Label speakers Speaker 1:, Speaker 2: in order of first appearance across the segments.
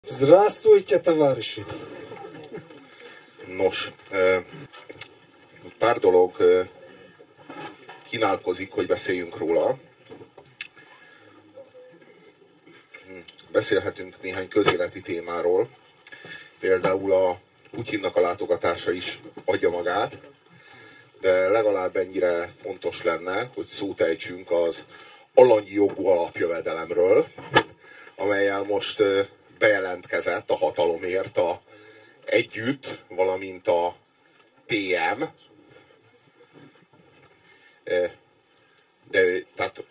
Speaker 1: Здравствуйте, товарищи!
Speaker 2: Nos, pár dolog kínálkozik, hogy beszéljünk róla. Beszélhetünk néhány közéleti témáról. Például a Putyinnak a látogatása is adja magát, de legalább ennyire fontos lenne, hogy szót ejtsünk az alanyi jogú alapjövedelemről, amellyel most bejelentkezett a hatalomért együtt, valamint a PM. De tehát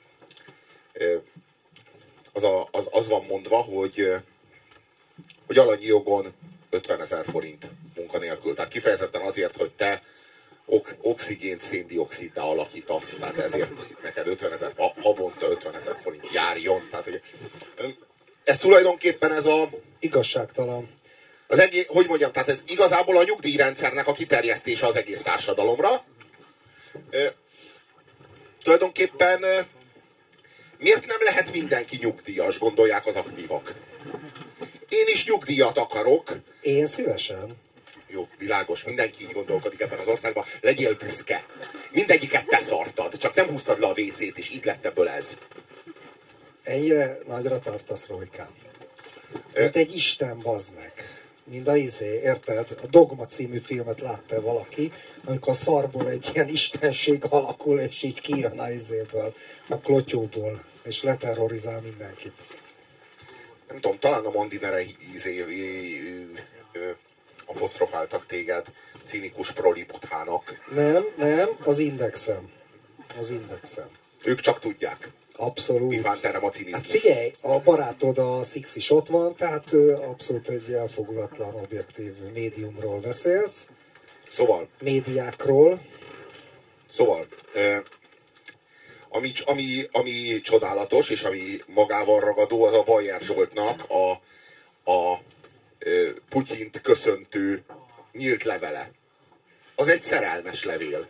Speaker 2: az van mondva, hogy alanyi jogon 50 000 forint munkanélkül. Tehát kifejezetten azért, hogy te oxigént széndioxiddá alakítasz, tehát ezért neked 50 000, havonta 50 000 forint járjon. Tehát, hogy ez tulajdonképpen ez a...
Speaker 1: Igazságtalan.
Speaker 2: Az egész, hogy mondjam, tehát ez igazából a nyugdíjrendszernek a kiterjesztése az egész társadalomra. Tulajdonképpen miért nem lehet mindenki nyugdíjas, gondolják az aktívak. Én is nyugdíjat akarok.
Speaker 1: Én szívesen.
Speaker 2: Jó, világos, mindenki így gondolkodik ebben az országban. Legyél büszke. Mindegyiket te szartad, csak nem húztad le a WC-t, és így lett ebből ez.
Speaker 1: Ennyire nagyra tartasz, Rójkám. Mint egy isten, bazd meg. Mind érted? A Dogma című filmet látta valaki, amikor a szarból egy ilyen istenség alakul, és így kijön a klotyóból, és leterrorizál mindenkit.
Speaker 2: Nem tudom, talán a Mondinere apostrofáltak téged cínikus prolibuthának.
Speaker 1: Nem, az Indexem. Az Indexem.
Speaker 2: Ők csak tudják.
Speaker 1: Abszolút.
Speaker 2: Mi van terem a cinizmus?
Speaker 1: Hát figyelj, a barátod a Six is ott van, tehát abszolút egy elfogulatlan objektív médiumról beszélsz.
Speaker 2: Szóval.
Speaker 1: Médiákról.
Speaker 2: Szóval, ami csodálatos, és ami magával ragadó, az a Bajer Zsoltnak a Putyint köszöntő nyílt levele. Az egy szerelmes levél.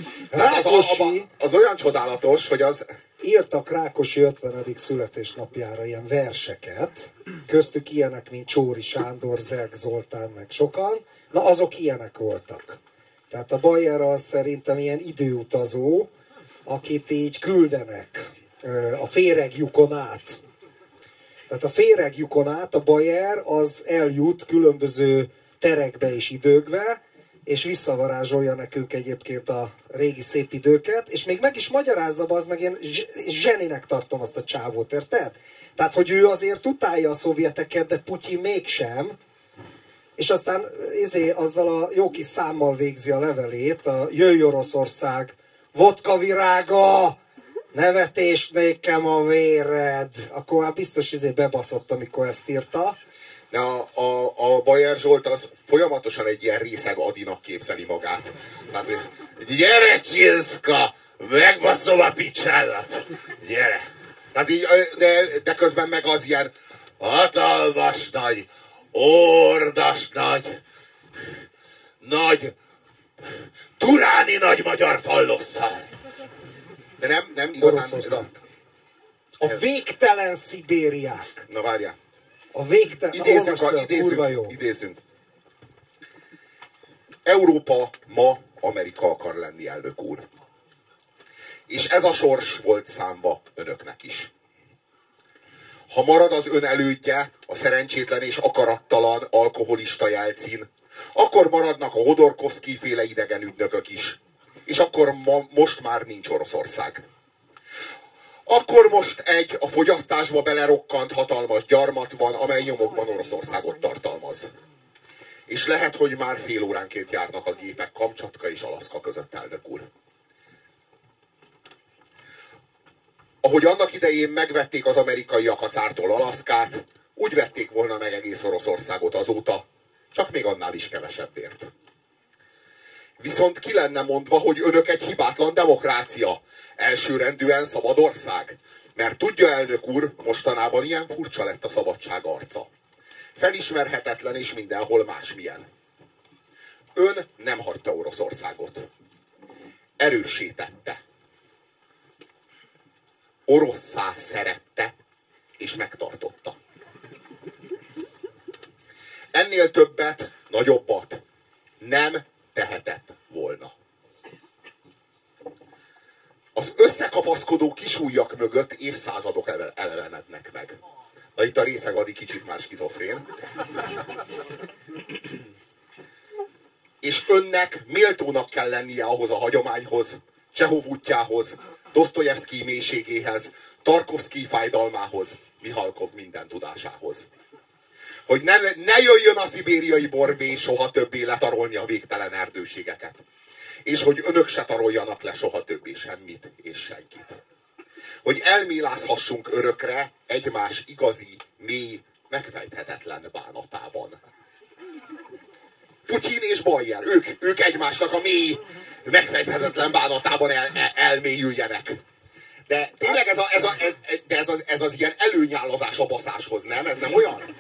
Speaker 2: Az olyan csodálatos, hogy az...
Speaker 1: Írtak Rákosi 50. születésnapjára ilyen verseket, köztük ilyenek, mint Csóri Sándor, Zerg Zoltán, meg sokan. Na, azok ilyenek voltak. Tehát a Bajer az szerintem ilyen időutazó, akit így küldenek a féregjukon át. Tehát a féregjukon át a Bajer az eljut különböző terekbe és időkbe, és visszavarázsolja nekünk egyébként a régi szép időket, és még meg is magyarázza, az meg én zseninek tartom azt a csávót, érted? Tehát, hogy ő azért utálja a szovjeteket, de Putyin mégsem, és aztán azzal a jó kis számmal végzi a levelét, a Jöjj Oroszország, vodka virága, nevetés nékem a véred. Akkor már biztos bebaszott, amikor ezt írta.
Speaker 2: De a Bajer Zsolt az folyamatosan egy ilyen részeg Adinak képzeli magát. Tehát, gyere Csilszka, megbaszom a picsádat, gyere. Tehát így, de közben meg az ilyen hatalmas nagy, ordas nagy, turáni nagy magyar fallosszal. De nem igazán...
Speaker 1: A végtelen Szibériák.
Speaker 2: Na várjál.
Speaker 1: Idézzünk.
Speaker 2: Európa ma Amerika akar lenni, elnök úr. És ez a sors volt számva önöknek is. Ha marad az ön elődje, a szerencsétlen és akarattalan alkoholista Jelcin, akkor maradnak a Hodorkovszky-féle idegenügynökök is. És akkor most már nincs Oroszország. Akkor most a fogyasztásba belerokkant hatalmas gyarmat van, amely nyomokban Oroszországot tartalmaz. És lehet, hogy már fél óránként járnak a gépek Kamcsatka és Alaszka között, elnök úr. Ahogy annak idején megvették az amerikaiak a cártól Alaszkát, úgy vették volna meg egész Oroszországot azóta, csak még annál is kevesebbért. Viszont ki lenne mondva, hogy önök egy hibátlan demokrácia, elsőrendűen szabad ország. Mert tudja, elnök úr, mostanában ilyen furcsa lett a szabadság arca. Felismerhetetlen és mindenhol másmilyen. Ön nem hagyta Oroszországot. Erőssé tette. Orosszá szerette és megtartotta. ennél többet, nagyobbat nem tehetett volna. Az összekapaszkodó kisújjak mögött évszázadok elevenednek meg. Na itt a részeg Adi kicsit már skizofrén. És önnek méltónak kell lennie ahhoz a hagyományhoz, Csehov útjához, Dosztojevszkij mélységéhez, Tarkovszkij fájdalmához, Mihalkov minden tudásához. Hogy ne jöjjön a szibériai borbé soha többé letarolni a végtelen erdőségeket. És hogy önök se taroljanak le soha többé semmit és senkit. Hogy elmélázhassunk örökre egymás igazi, mély, megfejthetetlen bánatában. Putyin és Bayer, ők egymásnak a mély, megfejthetetlen bánatában elmélyüljenek. De tényleg ez az ilyen előnyálazás a baszáshoz, nem? Ez nem olyan?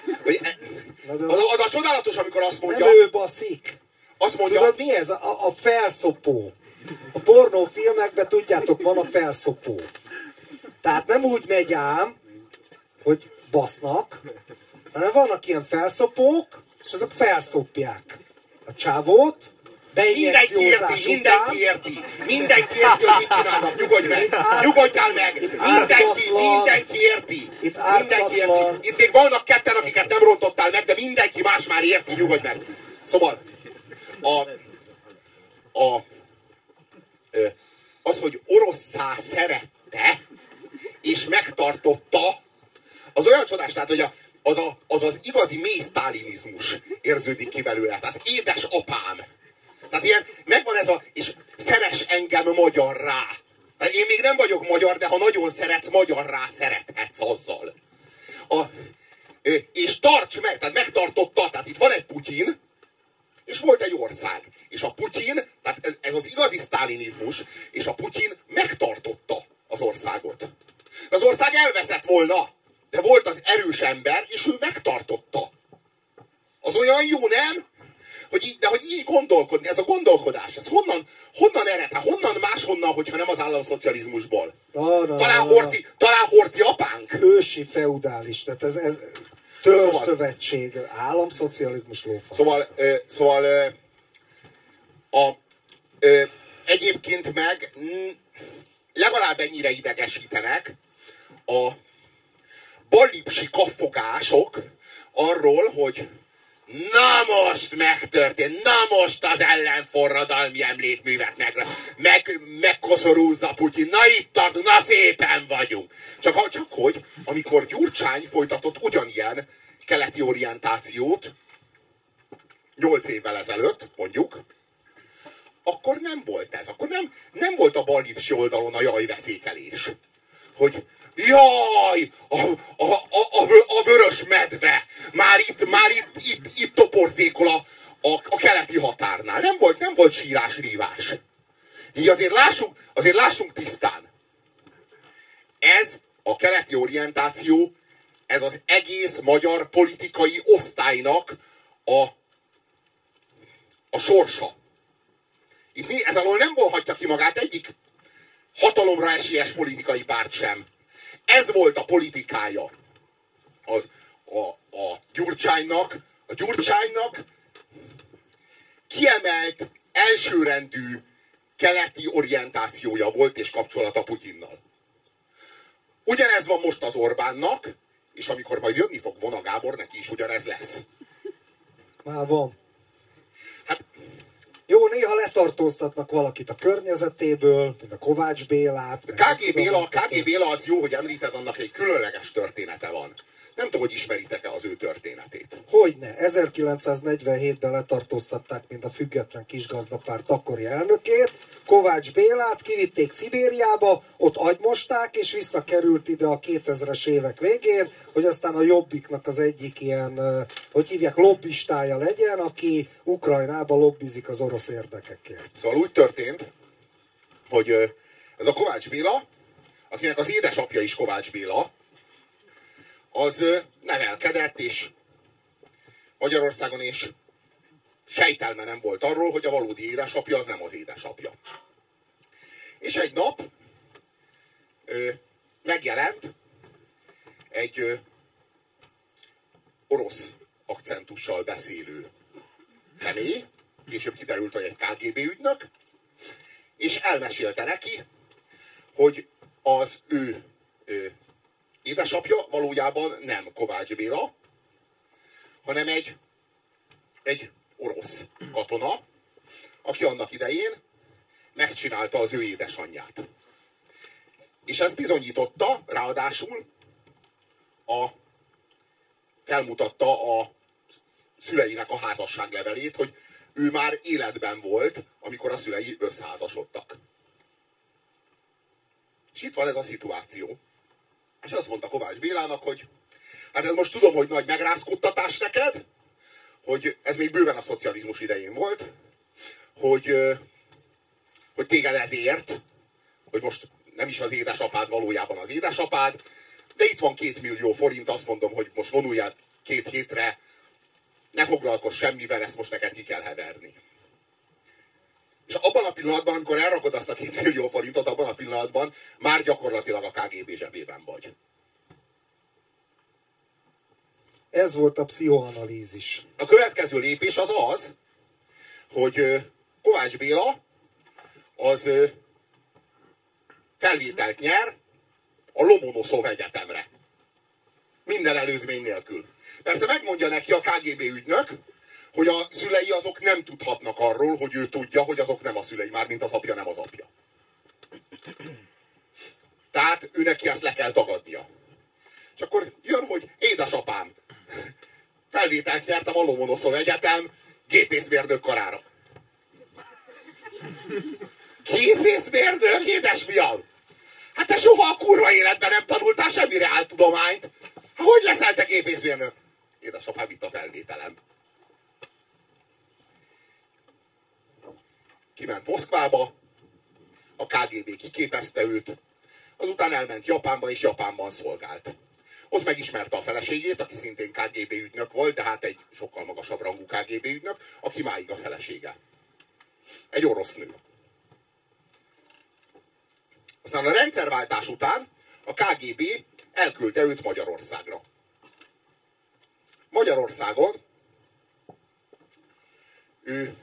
Speaker 2: Az a csodálatos, amikor azt mondja...
Speaker 1: Nem ő baszik.
Speaker 2: Azt mondja...
Speaker 1: Tudod, mi ez? A felszopó. A pornófilmekben, tudjátok, van a felszopó. Tehát nem úgy megy ám, hogy basznak, hanem vannak ilyen felszopók, és azok felszopják a csávót, beinjekciózás után.
Speaker 2: Mindenki érti, hogy mit csinálnak, nyugodj meg, nyugodjál meg, mindenki érti. Itt még vannak ketten, akiket nem rontottál meg, de mindenki más már érti, nyugodj meg. Szóval, az, hogy orosszá szerette, és megtartotta, az olyan csodás, tehát, hogy az igazi mély sztálinizmus érződik ki belőle. Tehát édesapám. Tehát ilyen, megvan ez és szeress engem magyarrá. Tehát én még nem vagyok magyar, de ha nagyon szeretsz, magyarrá szerethetsz azzal. És tarts meg, tehát megtartotta, tehát itt van egy Putyin, és volt egy ország. És a Putyin, tehát ez az igazi sztálinizmus, és a Putyin megtartotta az országot. Az ország elveszett volna, de volt az erős ember, és ő megtartotta. Az olyan jó, nem? De hogy így gondolkodni, ez a gondolkodás, ez honnan ered? Hát honnan máshonnan, hogyha nem az államszocializmusból? Talán Horthy apánk?
Speaker 1: Ősi feudális, tehát ez törzszövetség, államszocializmus lófasz.
Speaker 2: Szóval egyébként meg legalább ennyire idegesítenek a balipsi kaffogások arról, hogy na most megtörtént, na most az ellenforradalmi emlékművet megkoszorúzza Putyin, na itt tartunk, na szépen vagyunk. Csak hogy, amikor Gyurcsány folytatott ugyanilyen keleti orientációt 8 évvel ezelőtt, mondjuk, akkor nem volt ez. Akkor nem volt a balipsi oldalon a jajveszékelés. Hogy jaj, a vörös medve már itt toporzékol a keleti határnál. Nem volt sírás, rívás. Így azért lássunk tisztán. Ez a keleti orientáció, ez az egész magyar politikai osztálynak a sorsa. Itt ez alól nem vonhatja ki magát egyik hatalomra esélyes politikai párt sem. Ez volt a politikája a Gyurcsánynak. A Gyurcsánynak kiemelt, elsőrendű keleti orientációja volt és kapcsolata Putyinnal. Ugyanez van most az Orbánnak, és amikor majd jönni fog Vona Gábor, neki is ugyanez lesz.
Speaker 1: Már van.
Speaker 2: Hát,
Speaker 1: jó, néha letartóztatnak valakit a környezetéből, mint a Kovács Bélát.
Speaker 2: K.G. Béla az jó, hogy említed, annak egy különleges története van. Nem tudom, hogy ismeritek-e az ő történetét.
Speaker 1: Hogyne. 1947-ben letartóztatták, mint a Független Kisgazdapárt akkori elnökét. Kovács Bélát kivitték Szibériába, ott agymosták, és visszakerült ide a 2000-es évek végén, hogy aztán a Jobbiknak az egyik ilyen, hogy hívják, lobbistája legyen, aki Ukrajnába lobbizik az orosz érdekekért.
Speaker 2: Szóval úgy történt, hogy ez a Kovács Béla, akinek az édesapja is Kovács Béla, az nevelkedett, és Magyarországon, és sejtelme nem volt arról, hogy a valódi édesapja az nem az édesapja. És egy nap megjelent egy orosz akcentussal beszélő személy, később kiderült, hogy egy KGB ügynök, és elmesélte neki, hogy az ő édesapja valójában nem Kovács Béla, hanem egy orosz katona, aki annak idején megcsinálta az ő édesanyját. És ez bizonyította, ráadásul felmutatta a szüleinek a házasságlevelét, hogy ő már életben volt, amikor a szülei összeházasodtak. És itt van ez a szituáció. És azt mondta Kovács Bélának, hogy hát ez most tudom, hogy nagy megrázkódtatás neked, hogy ez még bőven a szocializmus idején volt, hogy téged ezért, hogy most nem is az édesapád valójában az édesapád, de itt van 2 millió forint, azt mondom, hogy most vonuljál 2 hétre, ne foglalkozz semmivel, ezt most neked ki kell heverni. És abban a pillanatban, amikor elrakod azt a 2 millió forintot, abban a pillanatban már gyakorlatilag a KGB zsebében vagy.
Speaker 1: Ez volt a pszichoanalízis.
Speaker 2: A következő lépés az, hogy Kovács Béla az felvételt nyer a Lomonoszov Egyetemre. Minden előzmény nélkül. Persze megmondja neki a KGB ügynök, hogy a szülei azok nem tudhatnak arról, hogy ő tudja, hogy azok nem a szülei, mármint az apja nem az apja. Tehát ő neki ezt le kell tagadnia. És akkor jön, hogy édesapám, felvételt nyertem a Lomonoszov Egyetem gépészmérnök karára. Gépészmérnök, édesfiam? Hát te soha a kurva életben nem tanultál semmi reáltudományt. Hát hogy leszel te gépészmérnök? Édesapám, itt a felvételem. Kiment Moszkvába, a KGB kiképezte őt, azután elment Japánba, és Japánban szolgált. Ott megismerte a feleségét, aki szintén KGB ügynök volt, de hát egy sokkal magasabb rangú KGB ügynök, aki máig a felesége. Egy orosz nő. Aztán a rendszerváltás után a KGB elküldte őt Magyarországra. Magyarországon ő,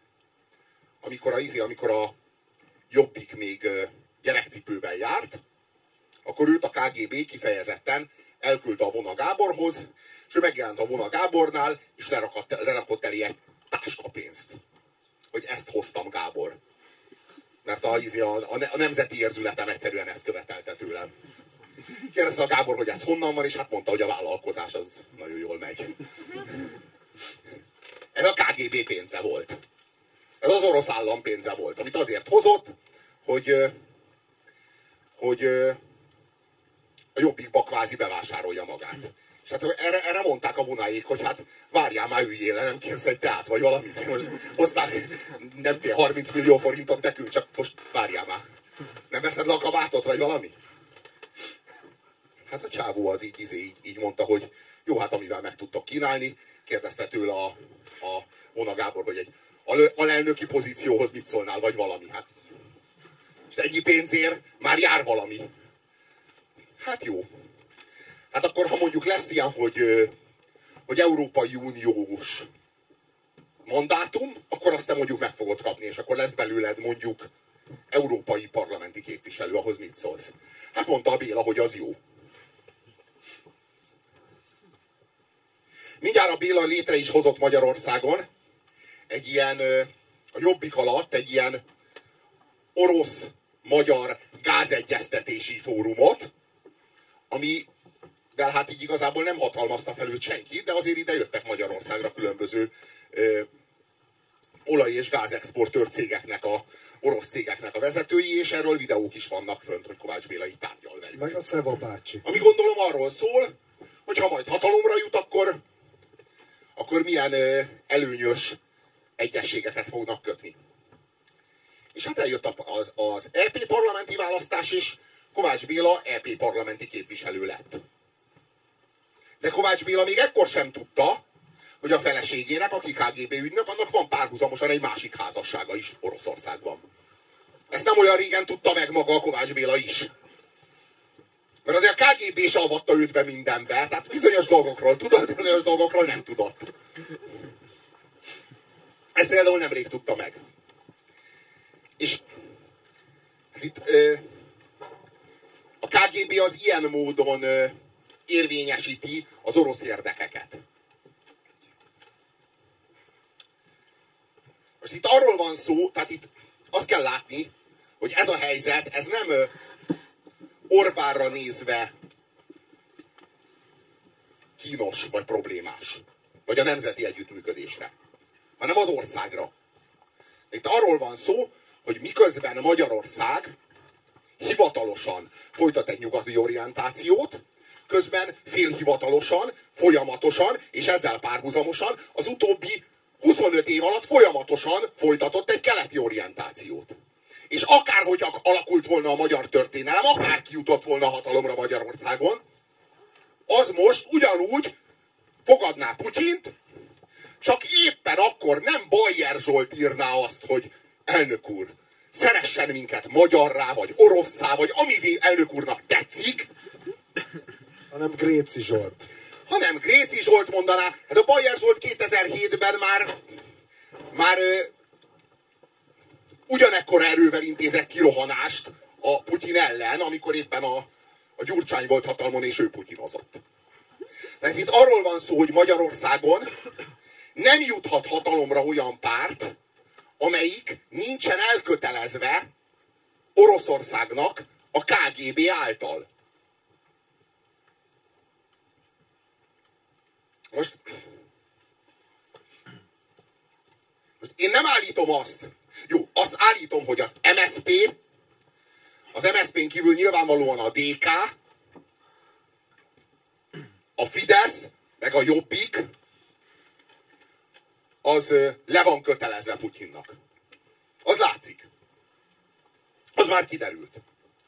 Speaker 2: amikor a Jobbik még gyerekcipőben járt, akkor őt a KGB kifejezetten elküldte a Vona Gáborhoz, és ő megjelent a Vona Gábornál, és lerakott elé egy táskapénzt. Hogy ezt hoztam, Gábor. Mert a nemzeti érzületem egyszerűen ezt követelte tőlem. Kérdezte a Gábor, hogy ez honnan van, és hát mondta, hogy a vállalkozás az nagyon jól megy. Ez a KGB pénze volt. Ez az orosz állam pénze volt, amit azért hozott, hogy a Jobbikba kvázi bevásárolja magát. És hát erre mondták a vonáik, hogy hát várjál már, üljél le, nem kérsz egy teát, vagy valamit. Most hoztál, nem 30 millió forintot nekünk, csak most várjál már. Nem veszed le a kabátot, vagy valami? Hát a csávó az így mondta, hogy jó, hát amivel meg tudtok kínálni. Kérdezte tőle a Vona Gábor, hogy egy alelnöki pozícióhoz mit szólnál, vagy valami. Hát. És ennyi pénzért már jár valami. Hát jó. Hát akkor, ha mondjuk lesz ilyen, hogy Európai Uniós mandátum, akkor azt te mondjuk meg fogod kapni, és akkor lesz belőled mondjuk európai parlamenti képviselő, ahhoz mit szólsz? Hát mondta a Béla, hogy az jó. Mindjárt a Béla létre is hozott Magyarországon egy ilyen, a Jobbik alatt egy ilyen orosz-magyar gázegyeztetési fórumot, amivel hát így igazából nem hatalmazta fel őt senki, de azért ide jöttek Magyarországra különböző olaj- és gázexportőr cégeknek, orosz cégeknek a vezetői, és erről videók is vannak fönt, hogy Kovács Béla itt tárgyal velük.
Speaker 1: Meg a Szeva bácsi.
Speaker 2: Ami gondolom arról szól, hogy ha majd hatalomra jut, akkor milyen előnyös egyezségeket fognak kötni. És hát eljött az EP parlamenti választás, és Kovács Béla EP parlamenti képviselő lett. De Kovács Béla még ekkor sem tudta, hogy a feleségének, aki KGB ügynök, annak van párhuzamosan egy másik házassága is Oroszországban. Ezt nem olyan régen tudta meg maga a Kovács Béla is. Mert azért a KGB se avatta őt be mindenbe, tehát bizonyos dolgokról tudott, bizonyos dolgokról nem tudott. Ezt például nemrég tudta meg. És hát itt a KGB az ilyen módon érvényesíti az orosz érdekeket. Most itt arról van szó, tehát itt azt kell látni, hogy ez a helyzet, ez nem Orbánra nézve kínos vagy problémás, vagy a nemzeti együttműködésre, hanem az országra. Itt arról van szó, hogy miközben Magyarország hivatalosan folytat egy nyugati orientációt, közben félhivatalosan, folyamatosan, és ezzel párhuzamosan az utóbbi 25 év alatt folyamatosan folytatott egy keleti orientációt. És akárhogy alakult volna a magyar történelem, akárki jutott volna hatalomra Magyarországon, az most ugyanúgy fogadná Putyint, csak éppen akkor nem Bajer Zsolt írná azt, hogy elnök úr, szeressen minket magyarrá, vagy orosszá, vagy ami elnök úrnak tetszik,
Speaker 1: hanem Gréci Zsolt.
Speaker 2: Hanem Gréci Zsolt mondaná, hát a Bajer Zsolt 2007-ben már ugyanekkor erővel intézett kirohanást a Putyin ellen, amikor éppen a Gyurcsány volt hatalmon, és ő putyinozott. Tehát itt arról van szó, hogy Magyarországon nem juthat hatalomra olyan párt, amelyik nincsen elkötelezve Oroszországnak a KGB által. Most én nem állítom azt. Jó, azt állítom, hogy az MSZP-n kívül nyilvánvalóan a DK, a Fidesz, meg a Jobbik, az le van kötelezve Putyinnak. Az látszik. Az már kiderült.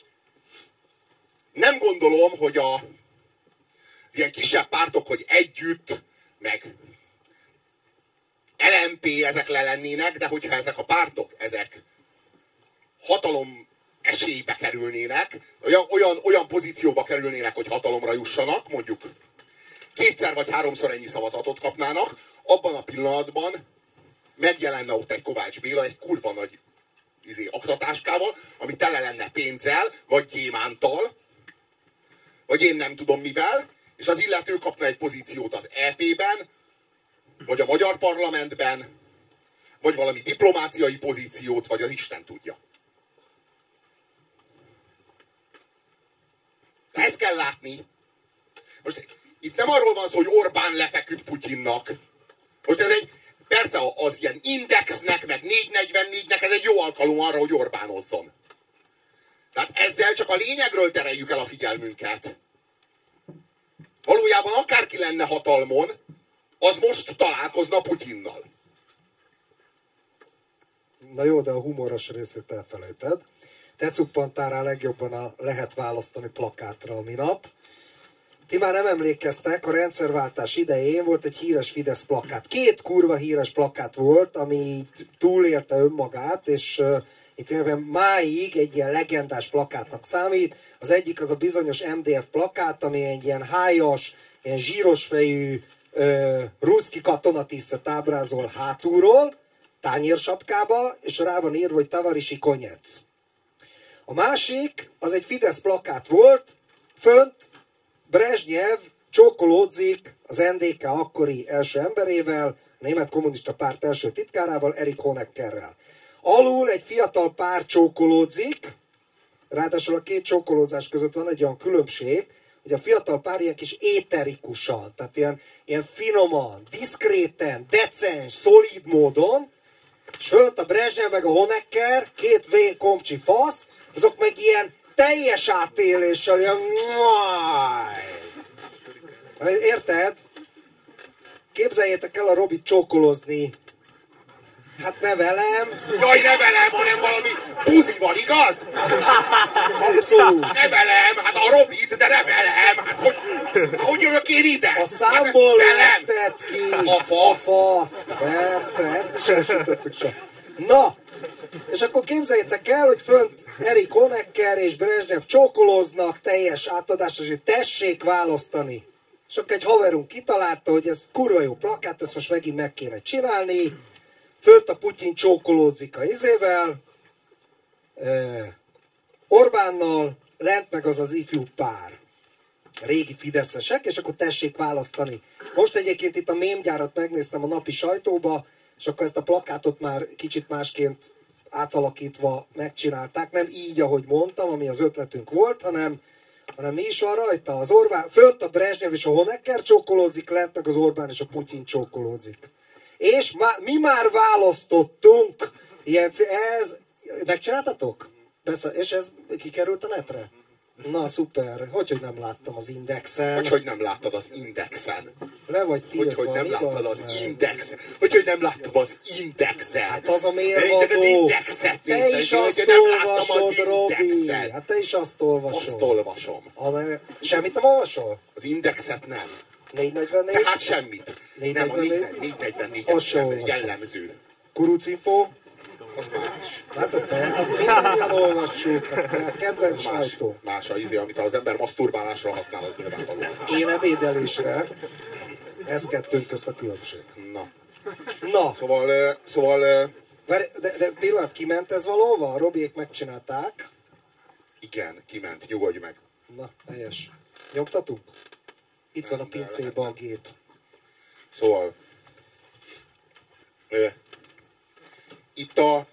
Speaker 2: Nem gondolom, hogy az ilyen kisebb pártok, hogy együtt, meg LMP ezek le lennének, de hogyha ezek a pártok, ezek hatalom esélybe kerülnének, olyan pozícióba kerülnének, hogy hatalomra jussanak, mondjuk 2-szer vagy 3-szor ennyi szavazatot kapnának, abban a pillanatban megjelenne ott egy Kovács Béla egy kurva nagy aktatáskával, ami tele lenne pénzzel, vagy gyémántal, vagy én nem tudom mivel, és az illető kapna egy pozíciót az EP-ben, vagy a magyar parlamentben, vagy valami diplomáciai pozíciót, vagy az Isten tudja. De ezt kell látni. Most itt nem arról van szó, hogy Orbán lefeküdt Putyinnak. Most ez persze az ilyen Indexnek, meg 444-nek ez egy jó alkalom arra, hogy Orbánozzon. Tehát ezzel csak a lényegről tereljük el a figyelmünket. Valójában akárki lenne hatalmon, az most találkozna Putyinnal.
Speaker 1: Na jó, de a humoros részét elfelejted. Te cuppantál rá legjobban a lehet választani plakátra a minap. Ti már nem emlékeztek, a rendszerváltás idején volt egy híres Fidesz plakát. 2 kurva híres plakát volt, ami túlélte önmagát, és itt máig egy ilyen legendás plakátnak számít. Az egyik az a bizonyos MDF plakát, ami egy ilyen hájas, ilyen zsíros fejű ruszki katonatisztet ábrázol hátulról, tányérsapkába, és rá van írva, hogy Tavarisi Konyec. A másik, az egy Fidesz plakát volt, fönt Brezsnyev csókolódzik az NDK akkori első emberével, a Német Kommunista Párt első titkárával, Erich Honeckerrel. Alul egy fiatal pár csókolódzik, ráadásul a 2 csókolózás között van egy olyan különbség, hogy a fiatal pár ilyen kis éterikusan, tehát ilyen finoman, diszkréten, decens, szolid módon, és fönt a Brezsnyev meg a Honecker, 2 vén komcsi fasz, azok meg ilyen teljes átéléssel, ilyen... Érted? Képzeljétek el a Robit csókolózni. Hát ne velem.
Speaker 2: Jaj, ne velem, hanem valami buzival, igaz?
Speaker 1: Abszolút.
Speaker 2: Ne velem, hát a Robit, de ne velem. Hát hogy jövök én ide?
Speaker 1: A számból
Speaker 2: hát,
Speaker 1: vetted ki.
Speaker 2: A fasz.
Speaker 1: A fasz. Persze, ezt is elsütöttük sem. Na, És akkor képzeljétek el, hogy fönt Erich Honecker és Brezsnyev csókolóznak, teljes átadás, hogy tessék választani. És akkor egy haverunk kitalálta, hogy ez kurva jó plakát, ezt most megint meg kéne csinálni. Fönt a Putyin csókolózik a izével, Orbánnal, lent meg az ifjú pár. Régi fideszesek, és akkor tessék választani. Most egyébként itt a mémgyárat megnéztem a napi sajtóba, és akkor ezt a plakátot már kicsit másként átalakítva megcsinálták. Nem így, ahogy mondtam, ami az ötletünk volt, hanem mi is van rajta? Az Orbán, fönt a Brezsnyev és a Honecker csókolózik, lent meg az Orbán és a Putyin csókolózik. És mi már választottunk, ez, megcsináltatok? És ez kikerült a netre? Na, szuper. Hogy nem láttam az Indexen?
Speaker 2: Hogy nem láttad az Indexen?
Speaker 1: Le vagy tiltva,
Speaker 2: hogy nem láttad az
Speaker 1: meg?
Speaker 2: Indexen? Hogy nem láttam az Indexen?
Speaker 1: Hát az a mérvadó.
Speaker 2: Én csak az Indexet néztem,
Speaker 1: te is azt olvasod, Robi. Hát te is azt olvasod.
Speaker 2: Azt olvasom.
Speaker 1: Semmit nem olvasol?
Speaker 2: Az Indexet nem.
Speaker 1: 444?
Speaker 2: Tehát semmit.
Speaker 1: 444?
Speaker 2: Nem, a 444 jellemző.
Speaker 1: Kurucinfo?
Speaker 2: Az más.
Speaker 1: Látod te? Azt mindannyian olvassuk. Hát, kedvenc sajtó.
Speaker 2: Más a izé, amit az ember maszturbálásra használ, az nyilvánvaló.
Speaker 1: Én ebédelésre. Ez kettőnk közt a különbség. Na.
Speaker 2: Szóval...
Speaker 1: De pillanat, kiment ez valóva? A Robiék megcsinálták.
Speaker 2: Igen, kiment. Nyugodj meg.
Speaker 1: Na, helyes. Nyomtatunk? Itt van a pincébe a gép.
Speaker 2: Szóval... Itt a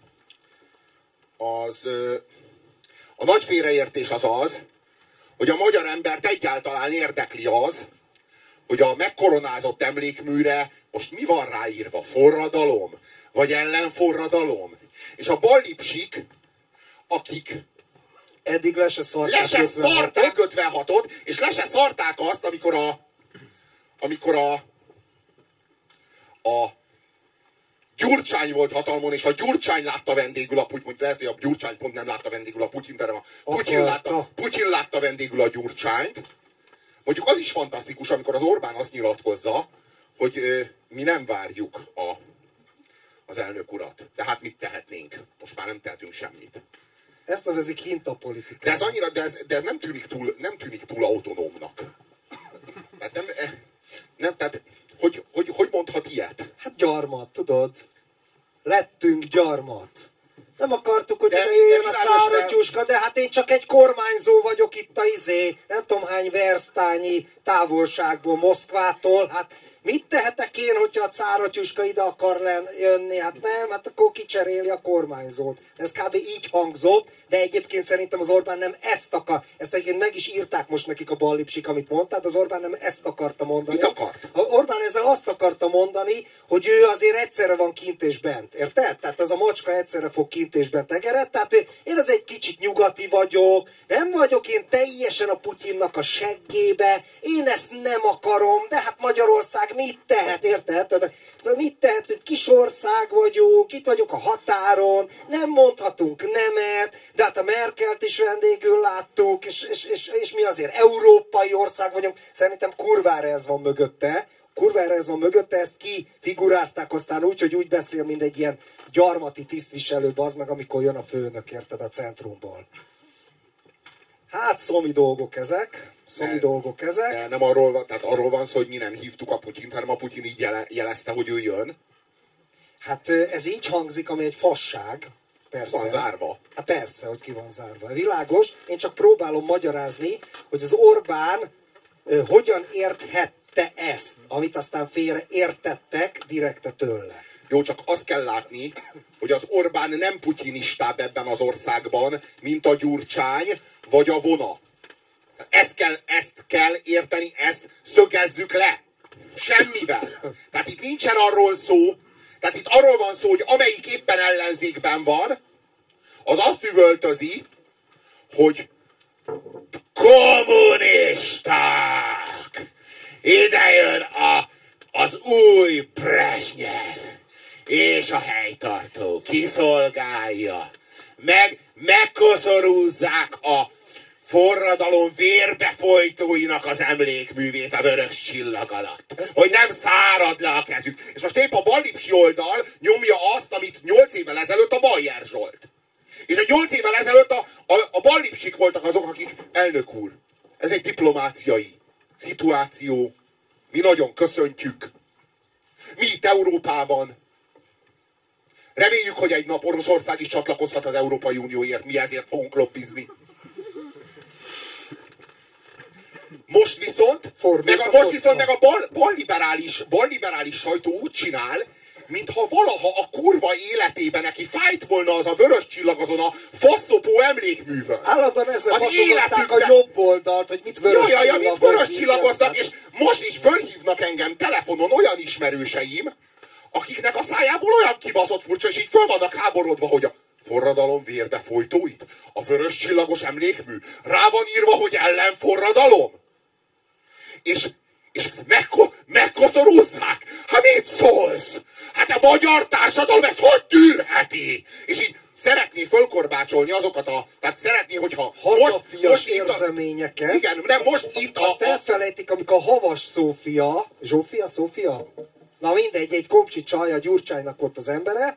Speaker 2: nagy félreértés az, hogy a magyar embert egyáltalán érdekli az, hogy a megkoronázott emlékműre most mi van ráírva? Forradalom? Vagy ellenforradalom? És a ballipsik, akik
Speaker 1: eddig le se
Speaker 2: szarták 56-ot, és le se szarták azt, amikor a Gyurcsány volt hatalmon, és a Gyurcsány látta vendégül a Putyin, lehet, hogy a Gyurcsány pont nem látta vendégül a Putyint, hanem Putyin látta vendégül a Gyurcsányt. Mondjuk az is fantasztikus, amikor az Orbán azt nyilatkozza, hogy mi nem várjuk az elnök urat. De hát mit tehetnénk? Most már nem tehetünk semmit.
Speaker 1: Ezt nevezik hintapolitika.
Speaker 2: De ez annyira, de ez nem tűnik túl autonómnak. Tehát tehát hogy mondhat ilyet?
Speaker 1: Hát gyarmat, tudod? Lettünk gyarmat. Nem akartuk, hogy ide jöjjön a Cáratyuska, de hát én csak egy kormányzó vagyok itt a nem tudom hány versztányi távolságból Moszkvától. Hát mit tehetek én, hogyha a Cáratyuska ide akar jönni? Hát nem, hát akkor kicseréli a kormányzót. Ez kb. Így hangzott, de egyébként szerintem az Orbán nem ezt akar. Ezt egyébként meg is írták most nekik a ballipsik, amit mondtad, az Orbán nem ezt akarta mondani.
Speaker 2: Mit akart?
Speaker 1: Orbán ezzel azt akarta mondani, hogy ő azért egyszerre van kint és bent. Érted? Tehát ez a macska egyszerre fog kint és bent egered. Tehát én az egy kicsit nyugati vagyok, nem vagyok én teljesen a Putyinnak a seggébe, én ezt nem akarom, de hát Magyarország mit tehet, érted? De mit tehet, hogy kis ország vagyunk, itt vagyunk a határon, nem mondhatunk nemet, de hát a Merkelt is vendégül láttuk, és mi azért európai ország vagyunk. Szerintem kurvára ez van mögötte. Ezt kifigurázták aztán úgy, hogy úgy beszél, mint egy ilyen gyarmati tisztviselő, bazd meg, amikor jön a főnök, érted, a centrumból. Hát szomi dolgok ezek.
Speaker 2: De nem arról van szó, hogy mi nem hívtuk a Putyint, hanem a Putyin így jelezte, hogy ő jön.
Speaker 1: Hát ez így hangzik, ami egy fasság. Persze.
Speaker 2: Van zárva.
Speaker 1: Hát persze, hogy ki van zárva. Világos. Én csak próbálom magyarázni, hogy az Orbán hogyan érthette ezt, amit aztán félre értettek direkte tőle.
Speaker 2: Jó, csak azt kell látni, hogy az Orbán nem putyinistább ebben az országban, mint a Gyurcsány vagy a Vona. Ezt kell érteni, ezt szögezzük le. Semmivel. Tehát itt nincsen arról szó, tehát itt arról van szó, hogy amelyik éppen ellenzékben van, az azt üvöltözi, hogy kommunisták! Ide jön az új Brezsnyev, és a helytartó kiszolgálja. Megkoszorúzzák a forradalom vérbefolytóinak az emlékművét a vörös csillag alatt. Hogy nem szárad le a kezük. És most épp a ballipsi oldal nyomja azt, amit 8 évvel ezelőtt a Bajer Zsolt. És a 8 évvel ezelőtt a ballipsik voltak azok, akik, elnök úr, ez egy diplomáciai szituáció, mi nagyon köszöntjük. Mi itt Európában reméljük, hogy egy nap Oroszország is csatlakozhat az Európai Unióért, mi ezért fogunk lobbizni. Most viszont meg a balliberális sajtó úgy csinál, mintha valaha a kurva életében neki fájt volna az a vörös csillag azon a faszopó emlékművön.
Speaker 1: Állandóan ezzel faszogatták a jobb oldalt, hogy mit vörös csillagoznak.
Speaker 2: Mit vörös csillagoznak, és most is fölhívnak engem telefonon olyan ismerőseim, akiknek a szájából olyan kibaszott furcsa, és így föl vannak háborodva, hogy a forradalom vérbefolytóit, a vörös csillagos emlékmű, rá van írva, hogy ellenforradalom. És megkoszorúzzák? Hát mit szólsz? Hát a magyar társadalom ezt hogy tűrheti? És így szeretné fölkorbácsolni azokat tehát szeretné, hogyha
Speaker 1: hazafias érzeményeket.
Speaker 2: Igen, nem most itt
Speaker 1: azt elfelejtik, amikor a Havas Szófia? Na mindegy, egy komcsi csaj a Gyurcsánynak ott az embere,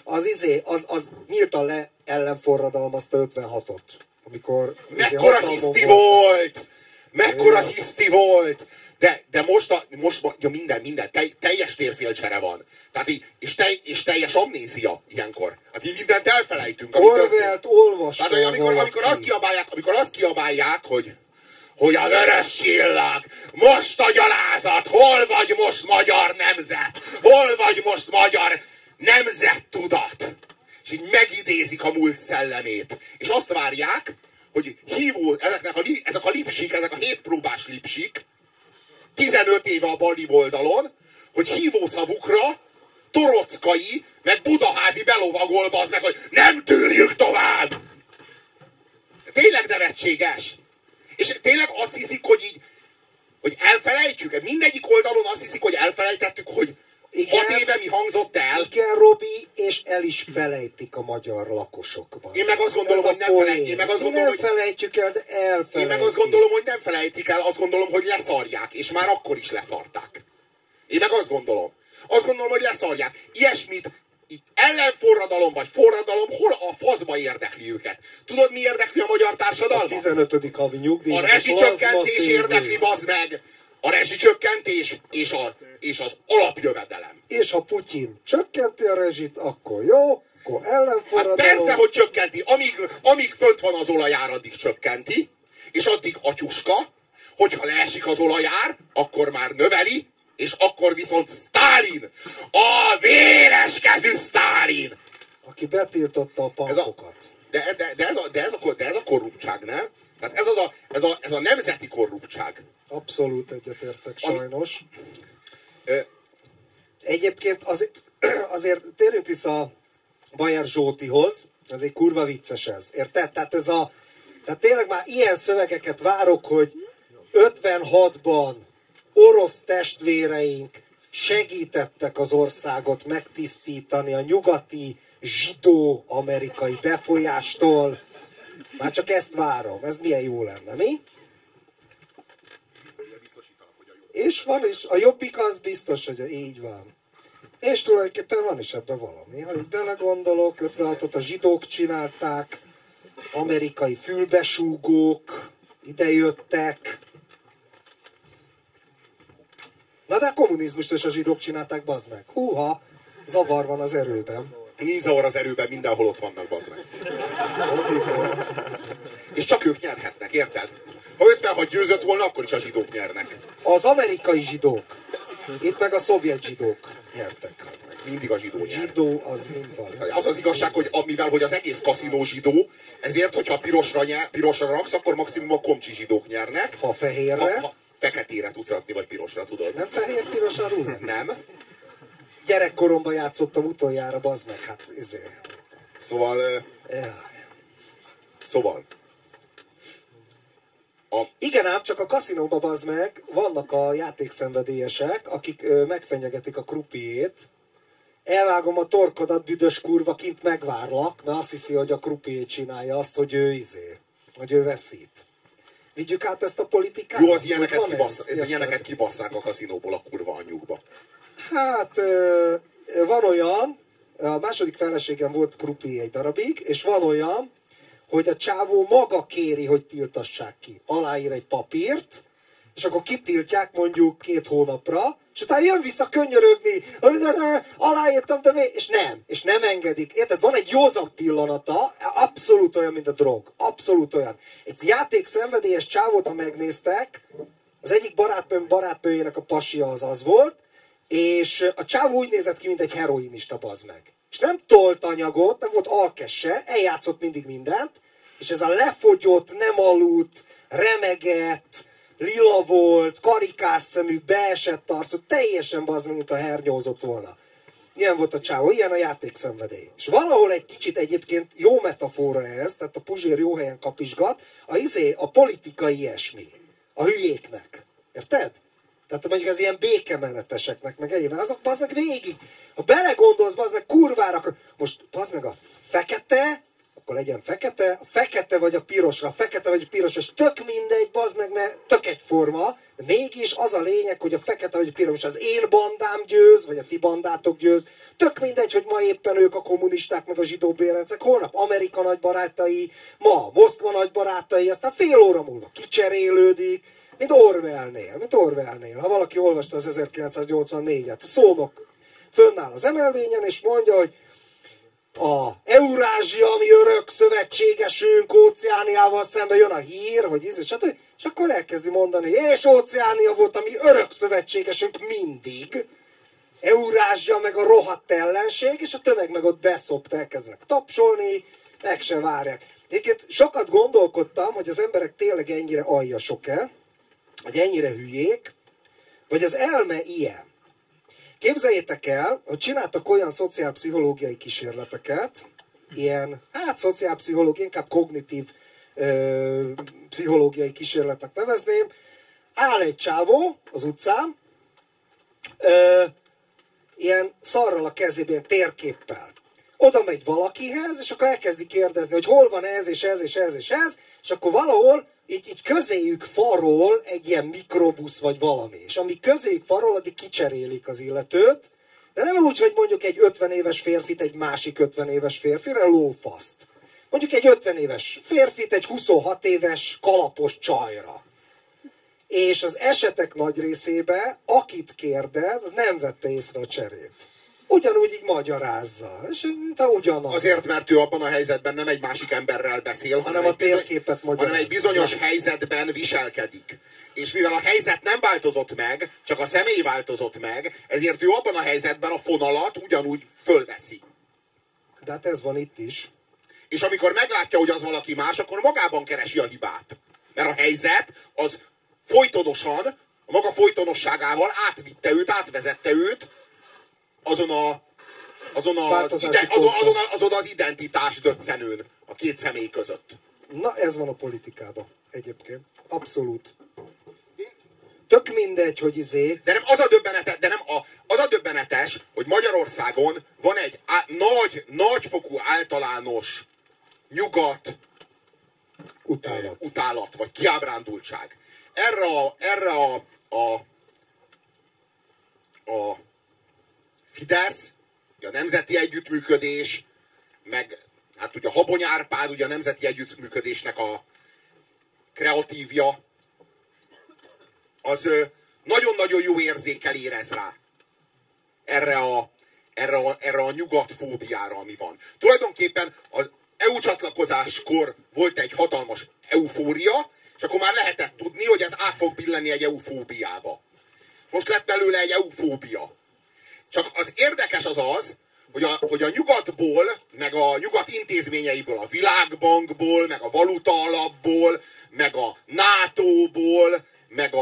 Speaker 1: az nyíltan le ellenforradalmazta 56-ot. Amikor
Speaker 2: mekkora hiszti volt! Mekkora hiszti volt! De most minden, teljes térfélcsere van. Tehát és teljes amnézia ilyenkor. Hát így mindent elfelejtünk.
Speaker 1: Orwellt olvasva.
Speaker 2: Tehát amikor azt kiabálják, hogy a vörös csillag, most a gyalázat, hol vagy most magyar nemzet, hol vagy most magyar nemzettudat. És így megidézik a múlt szellemét. És azt várják, hogy ezek a lipsik, ezek a 7 próbás lipsik, 15 éve a balli oldalon, hogy hívószavukra Torockai, meg Budaházi belovagol, bazd meg, hogy nem tűrjük tovább! Tényleg nevetséges. És tényleg azt hiszik, hogy elfelejtjük. Mindegyik oldalon azt hiszik, hogy elfelejtettük, hogy 6 éve mi hangzott el.
Speaker 1: Igen, Robi, és el is felejtik a magyar lakosok.
Speaker 2: Én meg azt gondolom, hogy nem felejtjük.
Speaker 1: Nem felejtjük el, de elfelejtjük.
Speaker 2: Én meg azt gondolom, hogy nem felejtik el, azt gondolom, hogy leszarják. És már akkor is leszarták. Én meg azt gondolom. Azt gondolom, hogy leszarják. Ilyesmit, ellenforradalom vagy forradalom, hol a faszba érdekli őket? Tudod, mi érdekli a magyar társadalmat?
Speaker 1: A 15. havi nyugdíj.
Speaker 2: A rezsicsökkentés érdekli, bazd meg! A rezsicsökkentés és az alapjövedelem.
Speaker 1: És ha Putyin csökkenti a rezsit, akkor jó, akkor ellenforradalom.
Speaker 2: Hát persze, hogy csökkenti. Amíg fönt van az olajár, addig csökkenti, és addig atyuska, hogyha leesik az olajár, akkor már növeli, és akkor viszont Sztálin! A véres kezű Sztálin!
Speaker 1: Aki betiltotta a pankokat.
Speaker 2: De ez a korruptság, nem? Tehát ez a nemzeti korruptság.
Speaker 1: Abszolút egyetértek, sajnos. Egyébként azért térjünk vissza a Bajer Zsótihoz, azért kurva vicces ez. Érted? Tehát tényleg már ilyen szövegeket várok, hogy 56-ban orosz testvéreink segítettek az országot megtisztítani a nyugati zsidó-amerikai befolyástól. Már csak ezt várom. Ez milyen jó lenne, mi? És van is. A Jobbik az biztos, hogy így van. És tulajdonképpen van is ebben valami. Ha így belegondolok, 56-ot a zsidók csinálták, amerikai fülbesúgók idejöttek. Na de a kommunizmust is a zsidók csinálták, bazd meg. Húha, zavar van az erőben.
Speaker 2: Nincs zavar az erőben, mindenhol ott vannak, bazd meg. És csak ők nyerhetnek, érted? Ha 56 győzött volna, akkor is a zsidók nyernek.
Speaker 1: Az amerikai zsidók. Itt meg a szovjet zsidók nyertek.
Speaker 2: Mindig a zsidó nyer.
Speaker 1: Zsidó az mind
Speaker 2: az az igazság, hogy mivel az egész kaszinó zsidó, ezért, hogyha pirosra raksz, akkor maximum a komcsi zsidók nyernek.
Speaker 1: Ha fehérre?
Speaker 2: Ha feketére tudsz rakni, vagy pirosra, tudod.
Speaker 1: Nem fehér-piros a rúle?
Speaker 2: Nem.
Speaker 1: Gyerekkoromban játszottam utoljára, bazd meg, hát
Speaker 2: Szóval...
Speaker 1: Igen ám, csak a kaszinóban, bazd meg, vannak a játékszenvedélyesek, akik megfenyegetik a krupiét. Elvágom a torkodat, büdös kurva, kint megvárlak, mert azt hiszi, hogy a krupiét csinálja azt, hogy ő hogy ő veszít. Vigyük át ezt a politikát?
Speaker 2: Jó, az ilyeneket kibasszák a kaszinóból a kurva anyjukba.
Speaker 1: Hát, van olyan, a második feleségem volt krupi egy darabig, és van olyan, hogy a csávó maga kéri, hogy tiltassák ki. Aláír egy papírt, és akkor kitiltják mondjuk 2 hónapra, és utána jön vissza könyörögni, aláírtam, és nem engedik. Érted? Van egy józan pillanata, abszolút olyan, mint a drog. Abszolút olyan. Egy játékszenvedélyes csávót, ha megnéztek, az egyik barátnőjének a pasia az volt, és a csávó úgy nézett ki, mint egy heroinista, bazd meg. És nem tolt anyagot, nem volt alkesse, eljátszott mindig mindent, és ez a lefogyott, nem aludt, remegett, lila volt, karikás szemű, beesett arcú, teljesen bazd meg, mint a hernyózott volna. Ilyen volt a csávó, ilyen a játékszenvedély. És valahol egy kicsit egyébként jó metafora ez, tehát a Puzsér jó helyen kapisgat, a politikai ilyesmi. A hülyéknek. Érted? Tehát mondjuk az ilyen békemeneteseknek, meg egyébben, azok bazd meg végig. Ha belegondolsz, bazd meg kurvára, most bazd meg a fekete, akkor legyen fekete, a fekete vagy a pirosra, a fekete vagy a piros, és tök mindegy, bazd meg, mert tök egyforma, de mégis az a lényeg, hogy a fekete vagy a piros, az én bandám győz, vagy a ti bandátok győz, tök mindegy, hogy ma éppen ők a kommunisták, meg a zsidó bérencek, holnap Amerika nagy barátai, ma Moszkva nagy barátai, aztán fél óra múlva kicserélődik, mint Orwellnél. Ha valaki olvasta az 1984-et, a szónok fönnáll az emelvényen, és mondja, hogy a Eurázsia, ami örök szövetségesünk, Óceániával szemben jön a hír, hogy és akkor elkezdi mondani, és Óceánia volt, ami örök szövetségesünk mindig, Eurázsia meg a rohadt ellenség, és a tömeg meg ott beszopt, elkezdenek tapsolni, meg se várják. Egyébként sokat gondolkodtam, hogy az emberek tényleg ennyire aljasok-e, vagy ennyire hülyék, vagy az elme ilyen. Képzeljétek el, hogy csináltak olyan szociálpszichológiai kísérleteket, ilyen, szociálpszichológiai, inkább kognitív pszichológiai kísérletnek nevezném. Áll egy csávó az utcán, ilyen szarral a kezében, ilyen térképpel. Oda megy valakihez, és akkor elkezdi kérdezni, hogy hol van ez, és ez, és ez, és ez, és akkor valahol így közéjük farol egy ilyen mikrobusz vagy valami. És amíg közéjük farol, addig kicserélik az illetőt, de nem úgy, hogy mondjuk egy 50 éves férfit egy másik 50 éves férfire, lófaszt. Mondjuk egy 50 éves férfit egy 26 éves kalapos csajra. És az esetek nagy részében, akit kérdez, az nem vette észre a cserét. Ugyanúgy így magyarázza. És ugyanaz.
Speaker 2: Azért, mert ő abban a helyzetben nem egy másik emberrel beszél, hanem egy bizonyos helyzetben viselkedik. És mivel a helyzet nem változott meg, csak a személy változott meg, ezért ő abban a helyzetben a fonalat ugyanúgy fölveszi.
Speaker 1: De hát ez van itt is.
Speaker 2: És amikor meglátja, hogy az valaki más, akkor magában keresi a hibát. Mert a helyzet az folytonosan, a maga folytonosságával átvitte őt, átvezette őt azon az identitás döccenőn a két személy között.
Speaker 1: Na, ez van a politikában egyébként. Abszolút. Tök mindegy, hogy De nem
Speaker 2: az a döbbenetes, hogy Magyarországon van egy nagyfokú általános nyugat utálat, vagy kiábrándultság. Erre a Fidesz, a Nemzeti Együttműködés, meg hát ugye Habony Árpád, ugye a Nemzeti Együttműködésnek a kreatívja, az nagyon-nagyon jó érzékkel érez rá erre a nyugatfóbiára, ami van. Tulajdonképpen az EU csatlakozáskor volt egy hatalmas eufória, és akkor már lehetett tudni, hogy ez át fog billenni egy eufóbiába. Most lett belőle egy eufóbia. Csak az érdekes az, hogy a nyugatból, meg a nyugat intézményeiből, a Világbankból, meg a Valuta Alapból, meg a NATO-ból, meg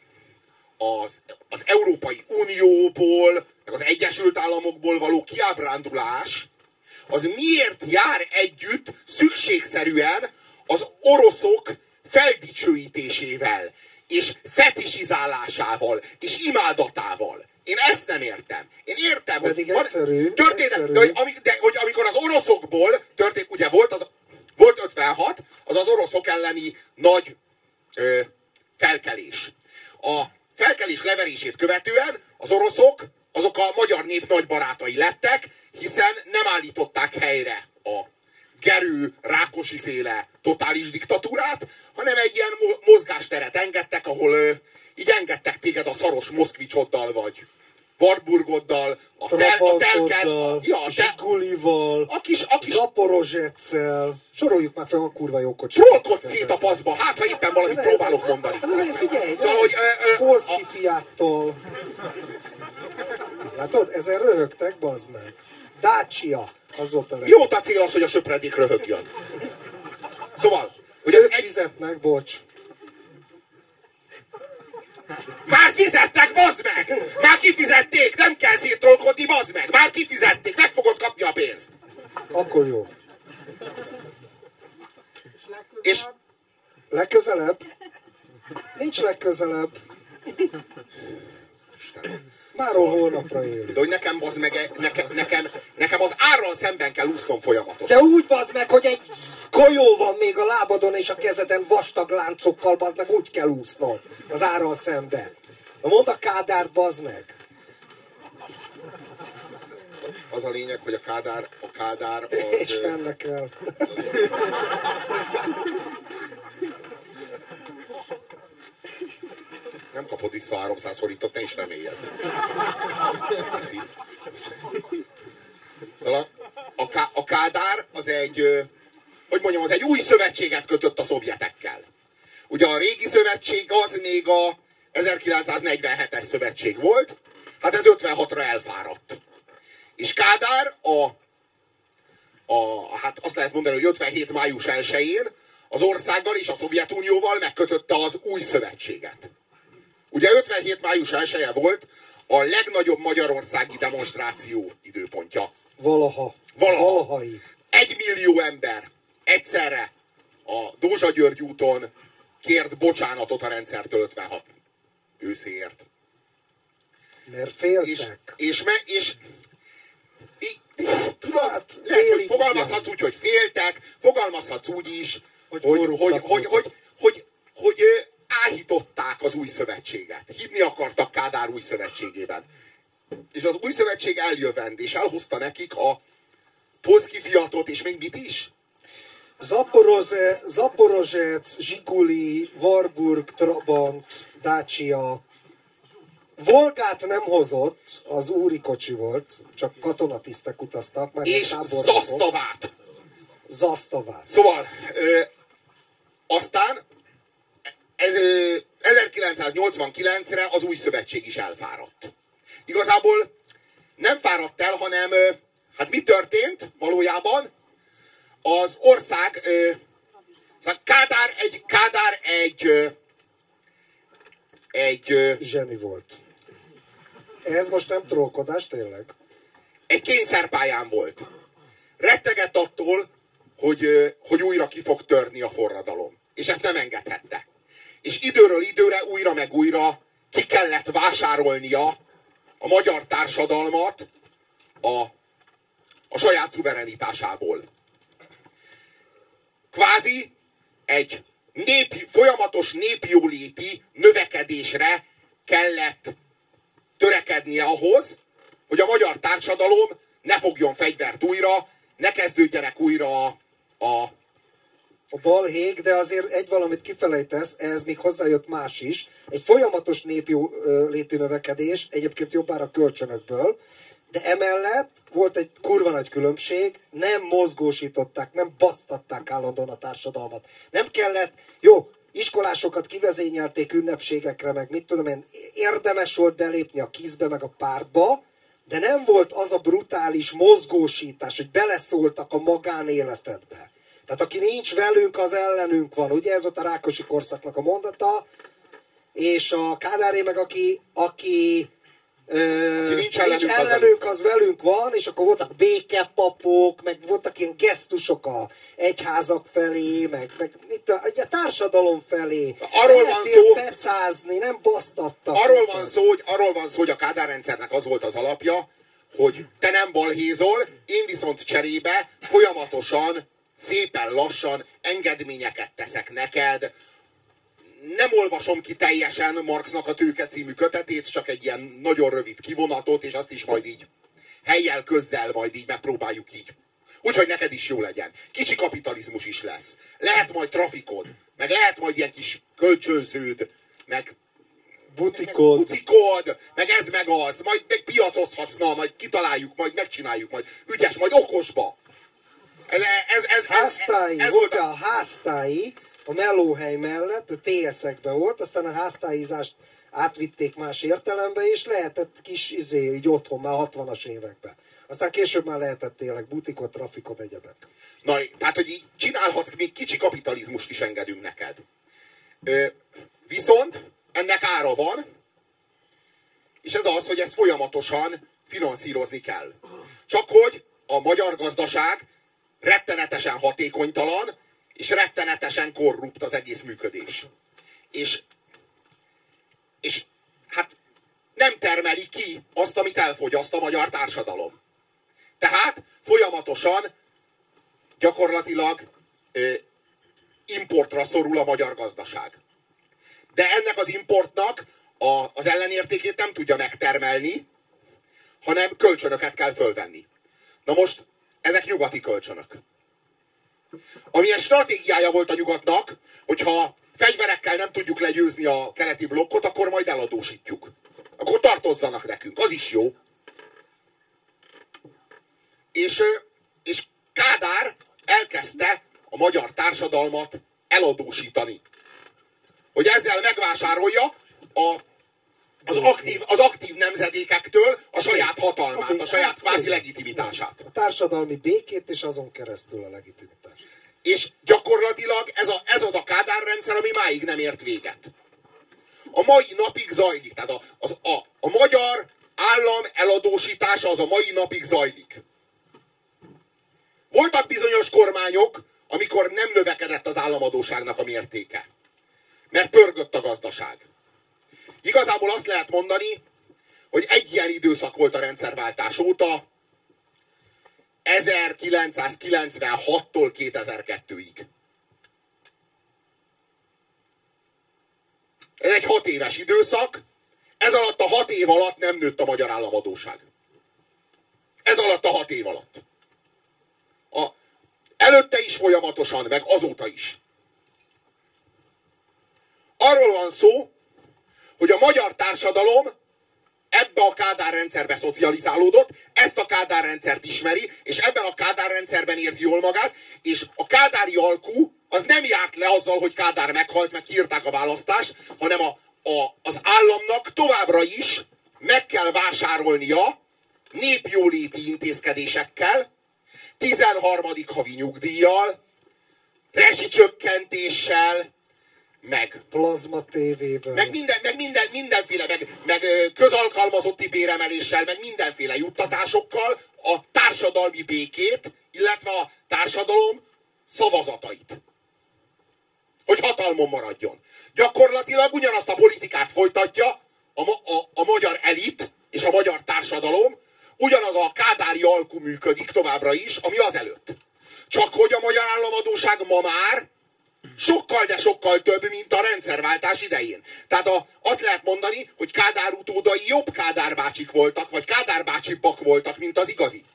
Speaker 2: az Európai Unióból, meg az Egyesült Államokból való kiábrándulás, az miért jár együtt szükségszerűen az oroszok feldicsőítésével, és fetisizálásával, és imádatával. Én ezt nem értem. Én értem, hogy hogy amikor az oroszokból történt, ugye volt 56, az oroszok elleni nagy felkelés. A felkelés leverését követően az oroszok azok a magyar nép nagy barátai lettek, hiszen nem állították helyre a Gerő, Rákosi-féle totális diktatúrát, hanem egy ilyen mozgásteret engedtek, ahol így engedtek téged a szaros Moszkvicsoddal, vagy Wartburgoddal,
Speaker 1: Trabantoddal, Zsigulival, Zaporozsetszel. Soroljuk már fel a kurva jó kocsit.
Speaker 2: Trollkodsz szét a faszba, hát ha éppen valamit próbálok mondani.
Speaker 1: Figyelj,
Speaker 2: szóval, hogy,
Speaker 1: Polszki Fiattól. Látod, ezen röhögtek, bazd meg. Dacia, az volt a legjobb.
Speaker 2: Mióta cél az, hogy a söpredék röhögjön? Szóval, hogy
Speaker 1: ők fizetnek, bocs.
Speaker 2: Már fizettek, bazd meg! Már kifizették, nem kell széttrollkodni, bazd meg! Már kifizették, meg fogod kapni a pénzt!
Speaker 1: Akkor jó.
Speaker 2: És
Speaker 1: legközelebb? Nincs legközelebb.
Speaker 2: Istenem.
Speaker 1: Máról holnapra élünk.
Speaker 2: De hogy nekem, bazd meg, nekem az árral szemben kell úsznom folyamatosan.
Speaker 1: De úgy, bazd meg, hogy egy golyó van még a lábadon és a kezeden vastag láncokkal, bazd meg, úgy kell úsznod az árral szembe. Na mondd a Kádárt, bazd meg.
Speaker 2: Az a lényeg, hogy a Kádár az...
Speaker 1: És mennek el.
Speaker 2: Nem kapod vissza 300 forintot, ne is reméljed. Ezt teszi. Szóval a Kádár az egy, hogy mondjam, az egy új szövetséget kötött a szovjetekkel. Ugye a régi szövetség az még a 1947-es szövetség volt, hát ez 56-ra elfáradt. És Kádár hát azt lehet mondani, hogy 57. május 1-én az országgal és a Szovjetunióval megkötötte az új szövetséget. Ugye 57. május 1-e volt a legnagyobb magyarországi demonstráció időpontja.
Speaker 1: Valaha.
Speaker 2: 1 millió ember egyszerre a Dózsa György úton kért bocsánatot a rendszertől 56 őszéért.
Speaker 1: Mert féltek.
Speaker 2: Tudod, hát, lehet, hogy fogalmazhatsz úgy, hogy féltek, fogalmazhatsz úgy is, hogy áhították az új szövetséget. Hinni akartak Kádár új szövetségében. És az új szövetség eljövend, és elhozta nekik a Polszki Fiatot, és még mit is?
Speaker 1: Zaporozsec, Zsiguli, Warburg, Trabant, Dacia. Volgát nem hozott, az úri kocsi volt, csak katonatisztek utaztak.
Speaker 2: És Zasztavát. Szóval, aztán 1989-re az új szövetség is elfáradt. Igazából nem fáradt el, hanem hát mi történt valójában? Az ország, Kádár egy
Speaker 1: zseni volt. Ez most nem trollkodás, tényleg?
Speaker 2: Egy kényszerpályán volt. Rettegett attól, hogy újra ki fog törni a forradalom. És ezt nem engedhette. És időről időre, újra meg újra ki kellett vásárolnia a magyar társadalmat a saját szuverenitásából. Kvázi egy folyamatos népjóléti növekedésre kellett törekednie ahhoz, hogy a magyar társadalom ne fogjon fegyvert újra, ne kezdődjenek újra a
Speaker 1: balhék, de azért egy valamit kifelejtesz, ehhez még hozzájött más is. Egy folyamatos népjóléti növekedés, egyébként jobbára kölcsönökből, de emellett volt egy kurva nagy különbség, nem mozgósították, nem basztatták állandóan a társadalmat. Nem kellett, jó, iskolásokat kivezényelték ünnepségekre, meg mit tudom én, érdemes volt belépni a KISZ-be, meg a pártba, de nem volt az a brutális mozgósítás, hogy beleszóltak a magánéletedbe. Tehát aki nincs velünk, az ellenünk van. Ugye ez volt a Rákosi korszaknak a mondata, és a Kádáré meg aki nincs ellenünk, az velünk van, és akkor voltak békepapok, meg voltak ilyen gesztusok a egyházak felé, meg a társadalom felé.
Speaker 2: Arról van szó,
Speaker 1: pecázni, nem basztattak.
Speaker 2: Arról van szó, hogy a Kádár rendszernek az volt az alapja, hogy te nem balhézol, én viszont cserébe folyamatosan, szépen lassan engedményeket teszek neked, nem olvasom ki teljesen Marxnak a Tőke című kötetét, csak egy ilyen nagyon rövid kivonatot, és azt is majd így helyjel, közzel majd így megpróbáljuk így. Úgyhogy neked is jó legyen. Kicsi kapitalizmus is lesz. Lehet majd trafikod, meg lehet majd ilyen kis kölcsönződ, meg
Speaker 1: butikod,
Speaker 2: meg ez meg az, majd meg piacozhatsz, na, majd kitaláljuk, majd megcsináljuk, majd ügyes, majd okosba.
Speaker 1: Háztáji, volt a háztáji, a melóhely mellett, a TS-ekben volt, aztán a háztájizást átvitték más értelembe, és lehetett kis így otthon már 60-as években. Aztán később már lehetett tényleg butikot, trafikot, egyebek.
Speaker 2: Na, tehát, hogy így csinálhatsz, még kicsi kapitalizmust is engedünk neked. Viszont ennek ára van, és ez az, hogy ezt folyamatosan finanszírozni kell. Csak hogy a magyar gazdaság rettenetesen hatékonytalan, és rettenetesen korrupt az egész működés. És hát nem termeli ki azt, amit elfogyaszt a magyar társadalom. Tehát folyamatosan gyakorlatilag importra szorul a magyar gazdaság. De ennek az importnak az ellenértékét nem tudja megtermelni, hanem kölcsönöket kell fölvenni. Na most, ezek nyugati kölcsönök. Amilyen stratégiája volt a nyugatnak, hogyha fegyverekkel nem tudjuk legyőzni a keleti blokkot, akkor majd eladósítjuk. Akkor tartozzanak nekünk, az is jó. És Kádár elkezdte a magyar társadalmat eladósítani. Hogy ezzel megvásárolja az aktív nemzedékektől a saját hatalmát, a saját kvázi legitimitását.
Speaker 1: A társadalmi békét, és azon keresztül a legitimitást.
Speaker 2: És gyakorlatilag ez az a Kádár rendszer, ami máig nem ért véget. A mai napig zajlik. Tehát a magyar állam eladósítása az a mai napig zajlik. Voltak bizonyos kormányok, amikor nem növekedett az államadósságnak a mértéke. Mert pörgött a gazdaság. Igazából azt lehet mondani, hogy egy ilyen időszak volt a rendszerváltás óta, 1996-tól 2002-ig. Ez egy 6 éves időszak, ez alatt a 6 év alatt nem nőtt a magyar államadósság. Ez alatt a 6 év alatt. Előtte is folyamatosan, meg azóta is. Arról van szó, hogy a magyar társadalom ebbe a Kádár rendszerbe szocializálódott, ezt a Kádár rendszert ismeri, és ebben a Kádár rendszerben érzi jól magát, és a kádári alkú az nem járt le azzal, hogy Kádár meghalt, meg kiírták a választást, hanem az államnak továbbra is meg kell vásárolnia népjóléti intézkedésekkel, 13. havi nyugdíjjal, rezsicsökkentéssel, meg
Speaker 1: plazma tévével,
Speaker 2: meg mindenféle, meg közalkalmazotti béremeléssel, meg mindenféle juttatásokkal a társadalmi békét, illetve a társadalom szavazatait. Hogy hatalmon maradjon. Gyakorlatilag ugyanazt a politikát folytatja a magyar elit és a magyar társadalom, ugyanaz a kádári alkú működik továbbra is, ami azelőtt. Csak hogy a magyar államadósság ma már sokkal, de sokkal több, mint a rendszerváltás idején. Tehát azt lehet mondani, hogy Kádár utódai jobb Kádár bácsik voltak, vagy Kádár bácsibbak voltak, mint az igazi.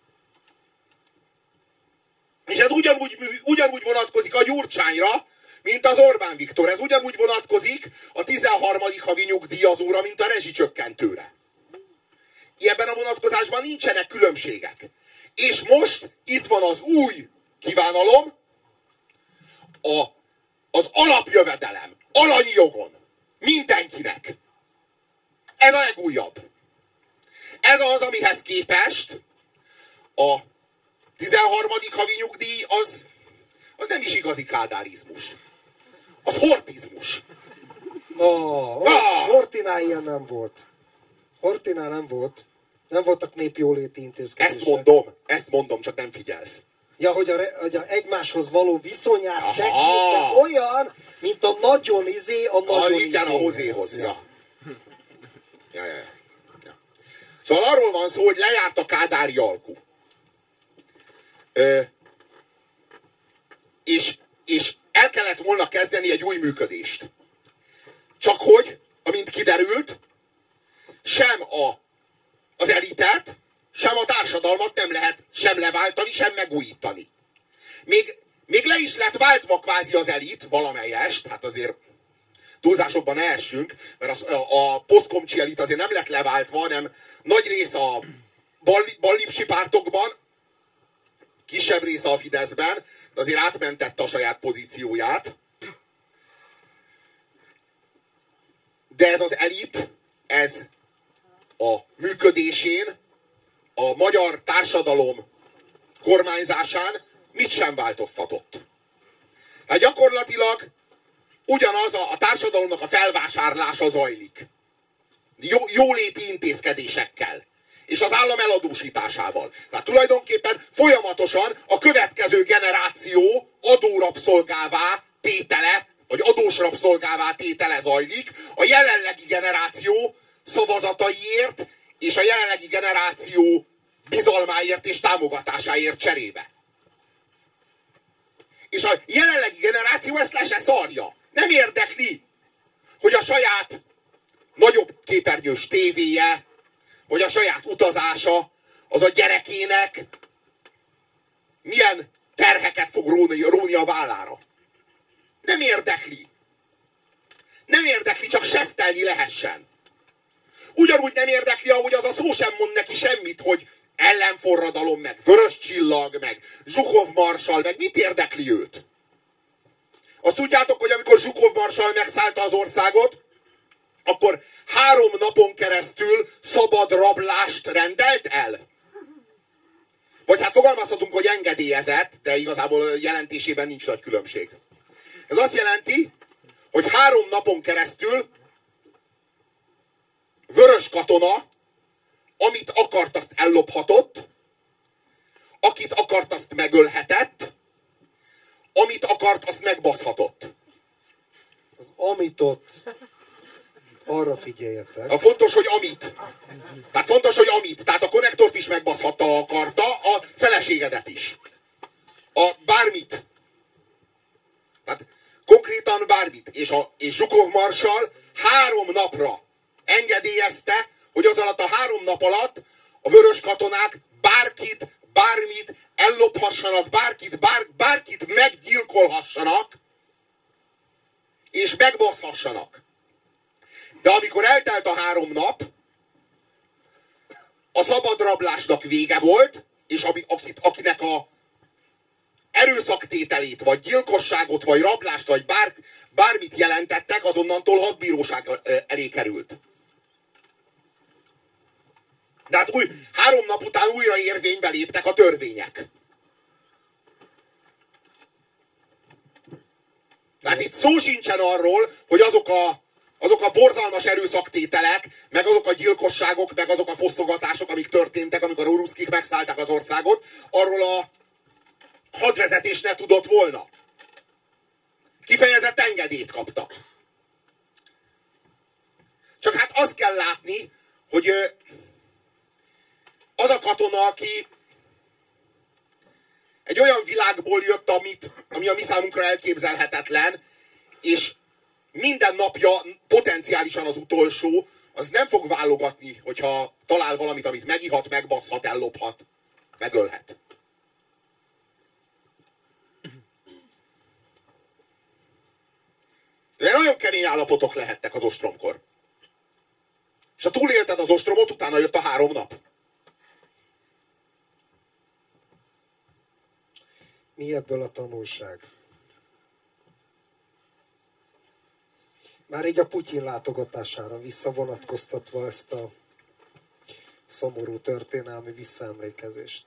Speaker 2: És ez ugyanúgy vonatkozik a Gyurcsányra, mint az Orbán Viktor. Ez ugyanúgy vonatkozik a 13. havi nyugdíjazóra, mint a rezsicsökkentőre. Ebben a vonatkozásban nincsenek különbségek. És most itt van az új kívánalom, az alapjövedelem, alanyi jogon, mindenkinek. Ez a legújabb. Ez az, amihez képest a 13. havi nyugdíj az nem is igazi kádárizmus. Az hortizmus.
Speaker 1: Hortinál ilyen nem volt. Hortinál nem volt. Nem voltak népjóléti intézkedések.
Speaker 2: Ezt mondom, csak nem figyelsz.
Speaker 1: Ja, hogy a egymáshoz való viszonyát tekintve olyan, mint a nagyon
Speaker 2: igen, a hozéhoz. Ja. Szóval arról van szó, hogy lejárt a kádári alkú. És el kellett volna kezdeni egy új működést. Csak hogy, amint kiderült, sem az elitet, sem a társadalmat nem lehet sem leváltani, sem megújítani. Még le is lett váltva kvázi az elit valamelyest, hát azért túlzásokban ne essünk, mert a posztkomcsi elit azért nem lett leváltva, hanem nagy része a ballipsi pártokban, kisebb része a Fideszben, de azért átmentette a saját pozícióját. De ez az elit, ez a működésén, a magyar társadalom kormányzásán mit sem változtatott. Hát gyakorlatilag ugyanaz a társadalomnak a felvásárlása zajlik. Jóléti intézkedésekkel. És az állam eladósításával. Tehát tulajdonképpen folyamatosan a következő generáció adórabszolgává tétele, vagy adós rabszolgává tétele zajlik, a jelenlegi generáció szavazataiért, és a jelenlegi generáció bizalmáért és támogatásáért cserébe. És a jelenlegi generáció ezt le se szarja. Nem érdekli, hogy a saját nagyobb képernyős tévéje, vagy a saját utazása, az a gyerekének milyen terheket fog róni a vállára. Nem érdekli. Nem érdekli, csak seftelni lehessen. Ugyanúgy nem érdekli, ahogy az a szó sem mond neki semmit, hogy ellenforradalom, meg vörös csillag, meg Zsukov marsal, meg mit érdekli őt? Azt tudjátok, hogy amikor Zsukov marsal megszállta az országot, akkor 3 napon keresztül szabad rablást rendelt el? Vagy hát fogalmazhatunk, hogy engedélyezett, de igazából jelentésében nincs nagy különbség. Ez azt jelenti, hogy 3 napon keresztül vörös katona, amit akart, azt ellophatott, akit akart, azt megölhetett, amit akart, azt megbaszhatott.
Speaker 1: Az amitot arra figyeljetek.
Speaker 2: A fontos, hogy amit. Tehát fontos, hogy amit. Tehát a konnektort is megbaszhatta, akarta, a feleségedet is. Bármit. Tehát konkrétan bármit. És Zsukov marsal 3 napra engedélyezte, hogy az alatt a 3 nap alatt a vörös katonák bárkit, bármit ellophassanak, bárkit meggyilkolhassanak, és megbaszhassanak. De amikor eltelt a 3 nap, a szabadrablásnak vége volt, és akinek a erőszaktételét, vagy gyilkosságot, vagy rablást, vagy bármit jelentettek, azonnantól hadbíróság elé került. De hát 3 nap után újra érvénybe léptek a törvények. Tehát itt szó sincsen arról, hogy azok a borzalmas erőszaktételek, meg azok a gyilkosságok, meg azok a fosztogatások, amik történtek, amikor a ruszkik megszállták az országot, arról a hadvezetés ne tudott volna. Kifejezett engedélyt kaptak. Csak hát azt kell látni, hogy az a katona, aki egy olyan világból jött, ami a mi számunkra elképzelhetetlen, és minden napja potenciálisan az utolsó, az nem fog válogatni, hogyha talál valamit, amit megihat, megbaszhat, ellophat, megölhet. De nagyon kemény állapotok lehettek az ostromkor. És ha túlélted az ostromot, utána jött a 3 nap.
Speaker 1: Mi ebből a tanulság? Már így a Putyin látogatására visszavonatkoztatva ezt a szomorú történelmi visszaemlékezést.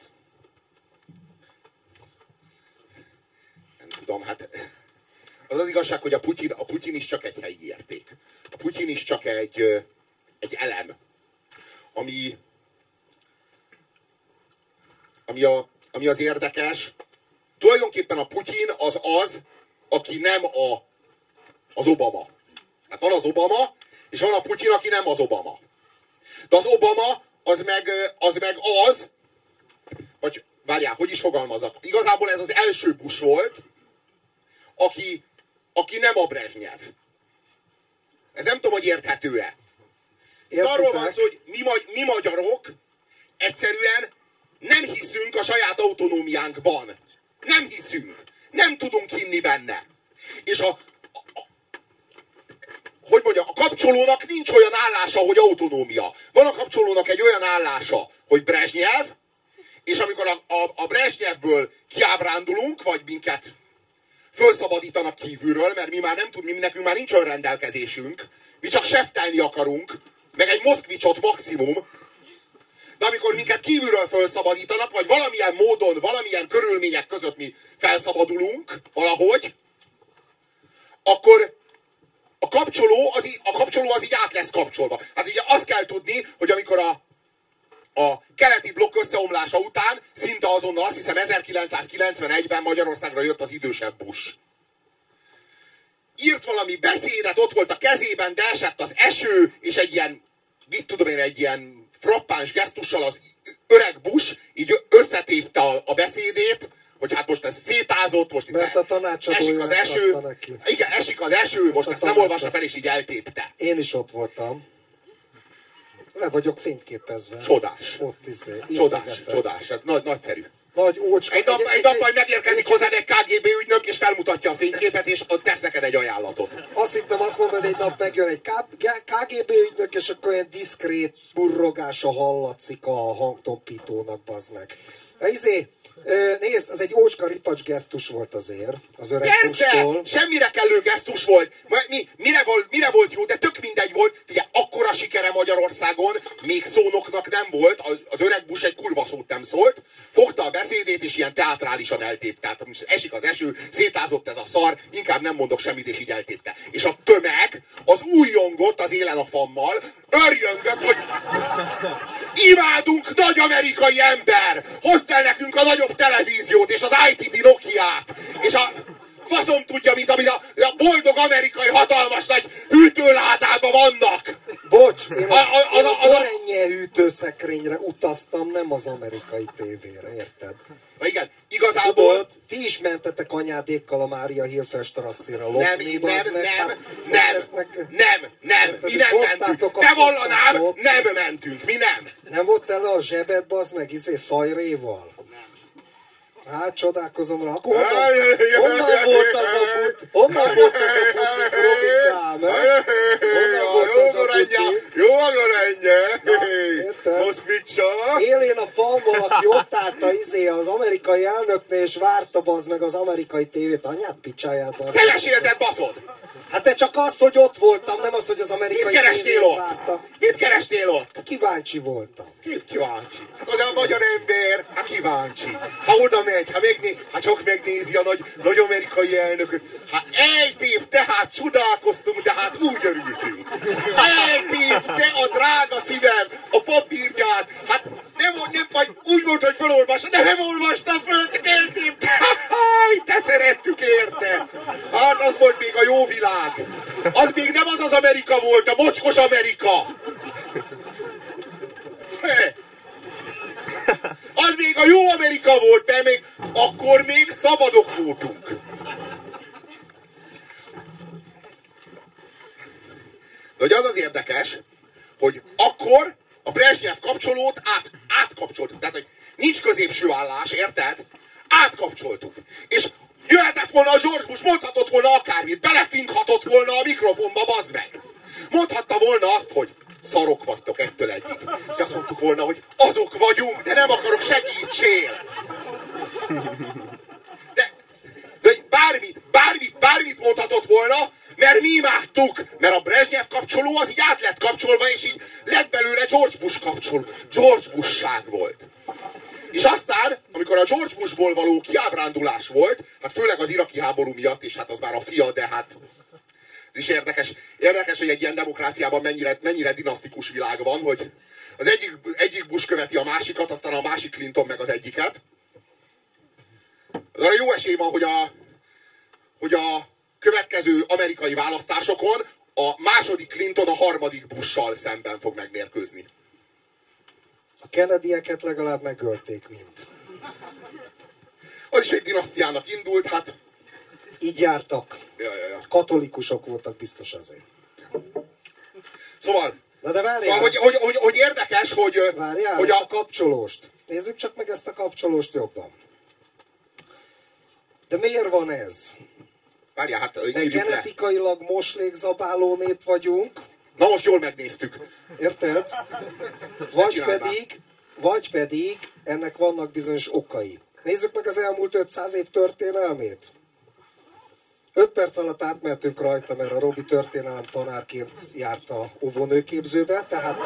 Speaker 2: Nem tudom, hát az az igazság, hogy a Putyin is csak egy helyi érték. A Putyin is csak egy elem, ami az érdekes. Tulajdonképpen a Putyin az, aki nem az Obama. Hát van az Obama, és van a Putyin, aki nem az Obama. De az Obama, az meg az, vagy várjál, hogy is fogalmazok. Igazából ez az első Bush volt, aki nem a Brezsnyev. Ez nem tudom, hogy érthető-e.
Speaker 1: Értitek?
Speaker 2: Arról van szó, hogy mi magyarok egyszerűen nem hiszünk a saját autonómiánkban. Nem hiszünk. Nem tudunk hinni benne. És hogy mondjam, a kapcsolónak nincs olyan állása, hogy autonómia. Van a kapcsolónak egy olyan állása, hogy Brezsnyev, és amikor a Brezsnyevből kiábrándulunk, vagy minket fölszabadítanak kívülről, mert mi már nem tudunk, nekünk már nincs önrendelkezésünk, mi csak seftelni akarunk, meg egy Moszkvicsot maximum, de amikor minket kívülről felszabadítanak, vagy valamilyen módon, valamilyen körülmények között mi felszabadulunk valahogy, akkor a kapcsoló az így át lesz kapcsolva. Hát ugye azt kell tudni, hogy amikor a keleti blokk összeomlása után, szinte azonnal, azt hiszem 1991-ben Magyarországra jött az idősebb Bush. Írt valami beszédet, ott volt a kezében, de esett az eső, és egy ilyen, mit tudom én, egy ilyen frappáns gesztussal az öreg Bush így összetépte a beszédét, hogy hát most ez szétázott, most
Speaker 1: mert
Speaker 2: itt esik az eső. Igen, esik az eső, most ezt nem olvassa fel, és így eltépte.
Speaker 1: Én is ott voltam. Le vagyok fényképezve.
Speaker 2: Csodás.
Speaker 1: Ott
Speaker 2: Csodás. Hát nagyszerű.
Speaker 1: Nagy ócska.
Speaker 2: Egy nap majd megérkezik hozzád egy KGB ügynök, és felmutatja a fényképet, és ott tesz neked egy ajánlatot.
Speaker 1: Azt hittem, azt mondod, egy nap megjön egy KGB ügynök, és akkor olyan diszkrét burrogása hallatszik a hangtompítónak, bazd meg. Nézd, az egy ócska ripacs gesztus volt azért, az öreg Bush-tól.
Speaker 2: Semmire kellő gesztus volt. Mire volt jó, de tök mindegy volt. Figyelj, akkora sikere Magyarországon még szónoknak nem volt. Az öreg Bush egy kurva szót nem szólt. Fogta a beszédét, és ilyen teátrálisan eltépte. Tehát esik az eső, szétázott ez a szar, inkább nem mondok semmit, és így eltépte. És a tömeg az újjongott az élen a fammal, örjöngött, hogy imádunk nagy amerikai ember! Hozd el nekünk a nagyobb televíziót, és az ITT Nokiát, és a faszom tudja, mint amit a boldog amerikai hatalmas nagy hűtőládában vannak.
Speaker 1: Bocs, én az Orenye hűtőszekrényre utaztam, nem az amerikai tévére, érted?
Speaker 2: Na igen, igazából...
Speaker 1: Tudod, ti is mentetek anyádékkal a Mária Hilfestrasszére lopni,
Speaker 2: nem, mi nem mentünk. Te vallanám, nem mentünk, mi nem.
Speaker 1: Nem volt el a zsebed, bazd meg, szajréval? Hát, csodálkozom rá. Akkor honnan volt az a butik? Honnan volt az a butik, Robikám? Honnan volt az a butik?
Speaker 2: Jó a görendje! Moszkvicsa!
Speaker 1: Élén a falval, aki ott állt az amerikai elnöknél, és várta bazd meg az amerikai tévét. Anyád picsáját, bazd.
Speaker 2: Te mesélted, baszod!
Speaker 1: Hát te csak azt, hogy ott voltam, nem azt, hogy az amerikai tévét vártam.
Speaker 2: Mit kerestél ott?
Speaker 1: Kíváncsi voltam.
Speaker 2: Kíváncsi. Hát az a magyar ember, hát kíváncsi. Ha oda megy, ha csak megnézi a nagy amerikai elnököt, hát eltépte, hát csodálkoztunk, de hát úgy örültünk. Eltépte a drága szívem, a papírját, hát nem vagy úgy volt, hogy felolvasta, de nem olvasta föl, eltépte. Te szerettük érte. Hát az volt még a jó világ. Az még nem az Amerika volt, a mocskos Amerika. Az még a jó Amerika volt, mert akkor még szabadok voltunk. De hogy az érdekes, hogy akkor a Brezsnyev kapcsolót átkapcsoltuk. Tehát, hogy nincs középső állás, érted? Átkapcsoltuk. És jöhetett volna a George Bush, mondhatott volna akármit, belefinghatott volna a mikrofonba, bazd meg. Mondhatta volna azt, hogy szarok vagytok ettől egyig. És azt mondtuk volna, hogy azok vagyunk, de nem akarok, segítsél. De bármit mondhatott volna, mert mi imádtuk, mert a Brezsnyev kapcsoló az így át lett kapcsolva, és így lett belőle George Bush kapcsoló. George Bush-ság volt. És aztán, amikor a George Bushból való kiábrándulás volt, hát főleg az iraki háború miatt, és hát az már a fia, de hát ez is érdekes, hogy egy ilyen demokráciában mennyire dinasztikus világ van, hogy az egyik Bush követi a másikat, aztán a másik Clinton meg az egyiket. Arra jó esély van, hogy a következő amerikai választásokon a második Clinton a harmadik Bush-sal szemben fog megmérkőzni.
Speaker 1: A Kennedy-eket legalább megölték mind.
Speaker 2: Az is egy dinasztiának indult, hát...
Speaker 1: Így jártak.
Speaker 2: Ja.
Speaker 1: Katolikusok voltak biztos azért.
Speaker 2: Szóval,
Speaker 1: Na de várjál.
Speaker 2: hogy érdekes, hogy...
Speaker 1: Várjál,
Speaker 2: hogy
Speaker 1: a kapcsolóst. Nézzük csak meg ezt a kapcsolóst jobban. De miért van ez?
Speaker 2: Várjál, hát
Speaker 1: De
Speaker 2: írjuk le.
Speaker 1: genetikailag moslékzabáló nép vagyunk.
Speaker 2: Na most jól megnéztük.
Speaker 1: Érted? Vagy pedig ennek vannak bizonyos okai. Nézzük meg az elmúlt 500 év történelmét. 5 perc alatt átmehetünk rajta, mert a Robi történelem tanárként járt a óvónőképzőbe, tehát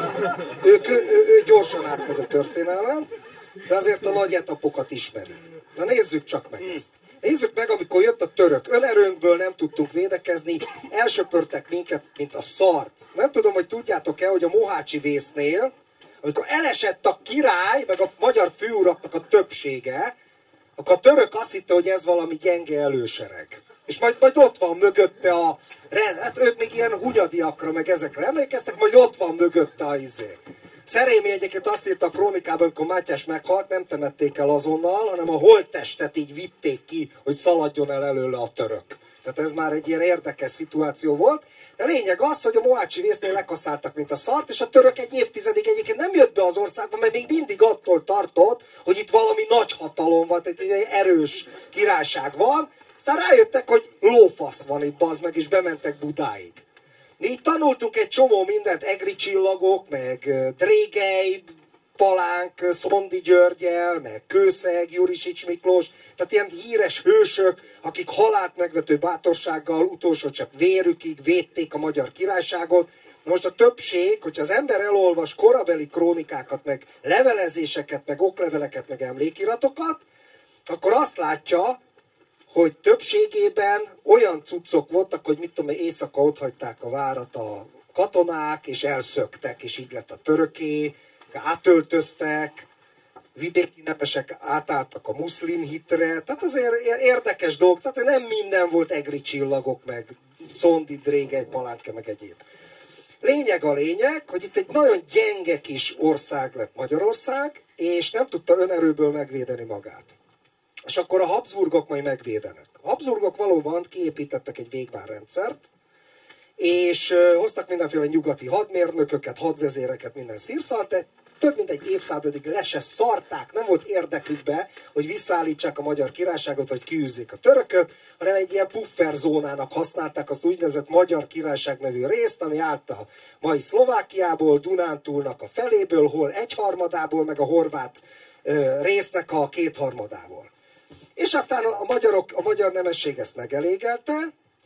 Speaker 1: ő gyorsan átmegy a történelmen, de azért a nagy etapokat ismeri. Na nézzük csak meg ezt. Nézzük meg, amikor jött a török. Önerőnkből nem tudtunk védekezni, elsöpörtek minket, mint a szart. Nem tudom, hogy tudjátok-e, hogy a Mohácsi vésznél, amikor elesett a király, meg a magyar főuraknak a többsége, akkor a török azt hitte, hogy ez valami gyenge elősereg. És majd ott van mögötte hát ők még ilyen hunyadiakra, meg ezekre emlékeztek, majd ott van mögötte a izé. Szerémi egyébként azt írta a krónikában, amikor Mátyás meghalt, nem temették el azonnal, hanem a holttestet így vitték ki, hogy szaladjon el előle a török. Tehát ez már egy ilyen érdekes szituáció volt. De lényeg az, hogy a Mohácsi vésznél lekaszáltak, mint a szart, és a török egy évtizedig egyébként nem jött be az országba, mert még mindig attól tartott, hogy itt valami nagy hatalom van, tehát egy erős királyság van. Aztán rájöttek, hogy lófasz van itt, bazd meg, és bementek Budáig. Mi így tanultunk egy csomó mindent, egri csillagok, meg Drégely, Palánk, Szondi Györgyel, meg Kőszeg, Jurisics Miklós, tehát ilyen híres hősök, akik halált megvető bátorsággal utolsó csepp vérükig védték a magyar királyságot. Na most a többség, hogyha az ember elolvas korabeli krónikákat, meg levelezéseket, meg okleveleket, meg emlékiratokat, akkor azt látja, hogy többségében olyan cuccok voltak, hogy mit tudom, éjszaka otthagyták a várat a katonák, és elszöktek, és így lett a töröké, átöltöztek, vidéki nepesek átálltak a muszlim hitre, tehát azért érdekes dolgok, tehát nem minden volt egri csillagok, meg Szondi, Drégely, Palánke, meg egyéb. Lényeg a lényeg, hogy itt egy nagyon gyenge kis ország lett Magyarország, és nem tudta önerőből megvédeni magát. És akkor a Habsburgok majd megvédenek. A Habsburgok valóban kiépítettek egy végvárrendszert, és hoztak mindenféle nyugati hadmérnököket, hadvezéreket, minden szírszart, de több mint egy évszázadig le se szarták, nem volt érdekükbe, hogy visszaállítsák a magyar királyságot, vagy kiűzzék a törököt, hanem egy ilyen pufferzónának használták azt úgynevezett Magyar Királyság nevű részt, ami állt a mai Szlovákiából, Dunántúlnak a feléből, hol egyharmadából, meg a horvát résznek a kétharmadából. És aztán a magyar nemesség ezt megelégelte,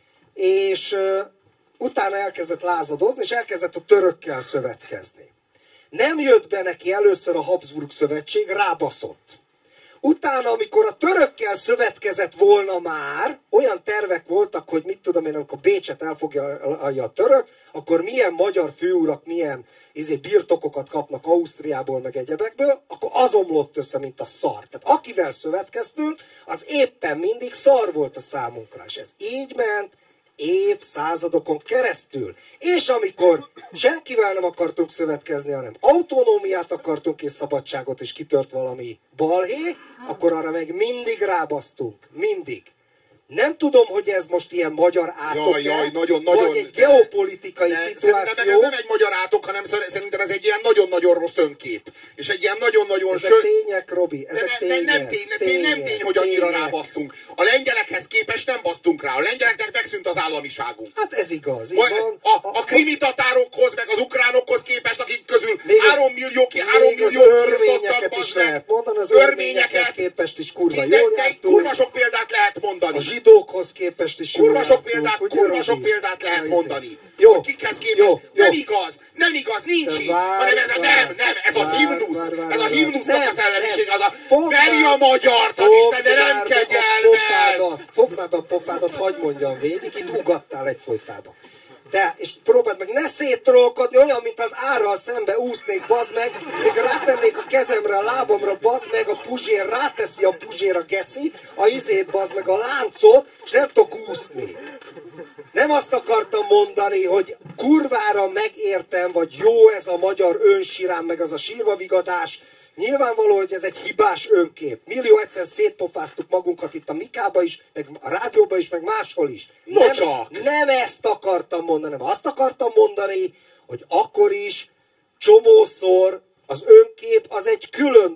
Speaker 1: és utána elkezdett lázadozni, és elkezdett a törökkel szövetkezni. Nem jött be neki először a Habsburg szövetség, rábaszott. Utána, amikor a törökkel szövetkezett volna már, olyan tervek voltak, hogy mit tudom én, amikor Bécset elfogja a török, akkor milyen magyar főurak, milyen birtokokat kapnak Ausztriából, meg egyebekből, akkor az omlott össze, mint a szar. Tehát akivel szövetkeztünk, az éppen mindig szar volt a számunkra. És ez így ment évszázadokon keresztül. És amikor senkivel nem akartunk szövetkezni, hanem autonómiát akartunk és szabadságot, és kitört valami balhé, akkor arra meg mindig rábasztunk. Mindig. Nem tudom, hogy ez most ilyen magyar átok, vagy egy geopolitikai szituáció.
Speaker 2: Szerintem ez nem egy magyar átok, hanem szerintem ez egy ilyen nagyon-nagyon rossz önkép. És egy ilyen nagyon-nagyon...
Speaker 1: Ezek tények, Robi, ezek tények.
Speaker 2: Nem tény, hogy annyira rábasztunk. A lengyelekhez képest nem basztunk rá. A lengyeleknek megszűnt az államiságunk.
Speaker 1: Hát ez igaz.
Speaker 2: A krimi tatárokhoz, meg az ukránokhoz képest, akik közül 3 millió
Speaker 1: örményeket is lehet mondani, az örményekhez képest is kurva jól jártunk.
Speaker 2: Kurva sok példát lehet mondani.
Speaker 1: A zsidókhoz képest is
Speaker 2: kurva sok példát lehet mondani.
Speaker 1: Jó,
Speaker 2: kikhez képest. Nem igaz, nincs így. Ez a himnusznak a szellemiség, az a veri a magyart, az Isten, de nem kegyelmez.
Speaker 1: Fogd már be a pofádat, hagyd mondjam végig, itt ugattál egyfolytában. És próbáld meg, ne széttrollkodni, olyan, mint az árral szembe úsznék, bazd meg, még rátennék a kezemre, a lábamra, bazd meg, a puzsér, ráteszi a puzsér a geci, a izét, bazd meg, a láncot, és nem tudok úszni. Nem azt akartam mondani, hogy kurvára megértem, vagy jó ez a magyar önsirám, meg az a sírvavigadás. Nyilvánvaló, hogy ez egy hibás önkép. Millió egyszer szétpofáztuk magunkat itt a Mikába is, meg a rádióba is, meg máshol is. Nem ezt akartam mondani, hanem azt akartam mondani, hogy akkor is csomószor az önkép az egy külön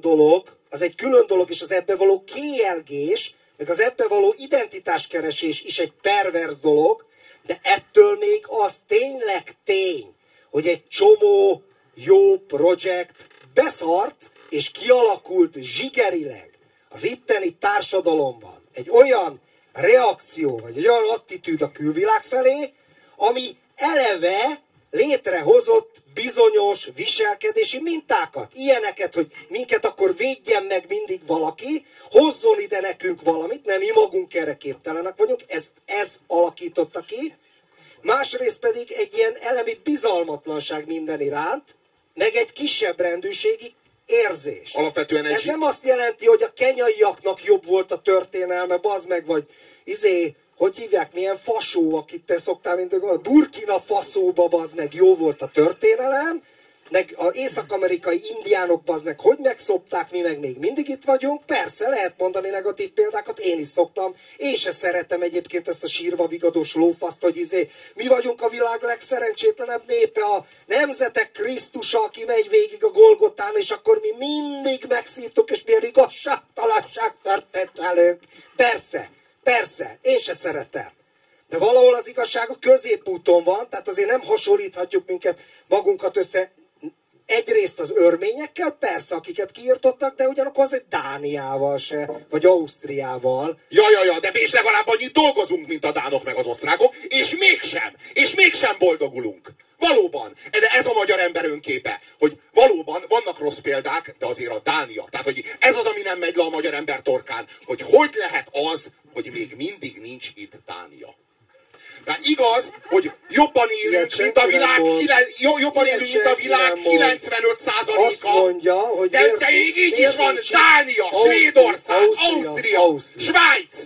Speaker 1: dolog, és az ebbe való kielgés, meg az ebbe való identitáskeresés is egy perverz dolog, de ettől még az tényleg tény, hogy egy csomó jó projekt beszart és kialakult zsigerileg az itteni társadalomban egy olyan reakció, vagy egy olyan attitűd a külvilág felé, ami eleve létrehozott bizonyos viselkedési mintákat. Ilyeneket, hogy minket akkor védjen meg mindig valaki, hozzon ide nekünk valamit, mert mi magunk erre képtelenek vagyunk, ez alakította ki. Másrészt pedig egy ilyen elemi bizalmatlanság minden iránt, meg egy kisebb rendűségi érzés.
Speaker 2: Alapvetően
Speaker 1: ez nem azt jelenti, hogy a kenyaiaknak jobb volt a történelme, bazd meg, vagy hogy hívják, milyen fasó, akit te szoktál, mint a Burkina Faszóba, bazd meg, jó volt a történelem, meg az észak-amerikai indiánok, bazd meg, hogy megszopták, mi meg még mindig itt vagyunk. Persze, lehet mondani negatív példákat, én is szoktam. Én se szeretem egyébként ezt a sírva vigadós lófaszt, hogy mi vagyunk a világ legszerencsétlenebb népe, a nemzetek Krisztusa, aki megy végig a Golgotán, és akkor mi mindig megszívtuk, és milyen igazságtalanság történt velünk. Persze, én se szeretem. De valahol az igazság a középúton van, tehát azért nem hasonlíthatjuk magunkat össze egyrészt az örményekkel, persze, akiket kiirtottak, de ugyanakkor azért Dániával se, vagy Ausztriával.
Speaker 2: Ja, de és legalább annyit dolgozunk, mint a dánok meg az osztrákok, és mégsem boldogulunk. Valóban. De ez a magyar ember önképe, hogy valóban vannak rossz példák, de azért a Dánia. Tehát, hogy ez az, ami nem megy le a magyar ember torkán, hogy lehet az, hogy még mindig nincs itt Dánia. Tehát igaz, hogy jobban élünk, mint a világ, jobban élünk, mint a világ 95%-a.
Speaker 1: Azt mondja, hogy
Speaker 2: de még így is van Dánia, Svédország, Ausztria, Svájc.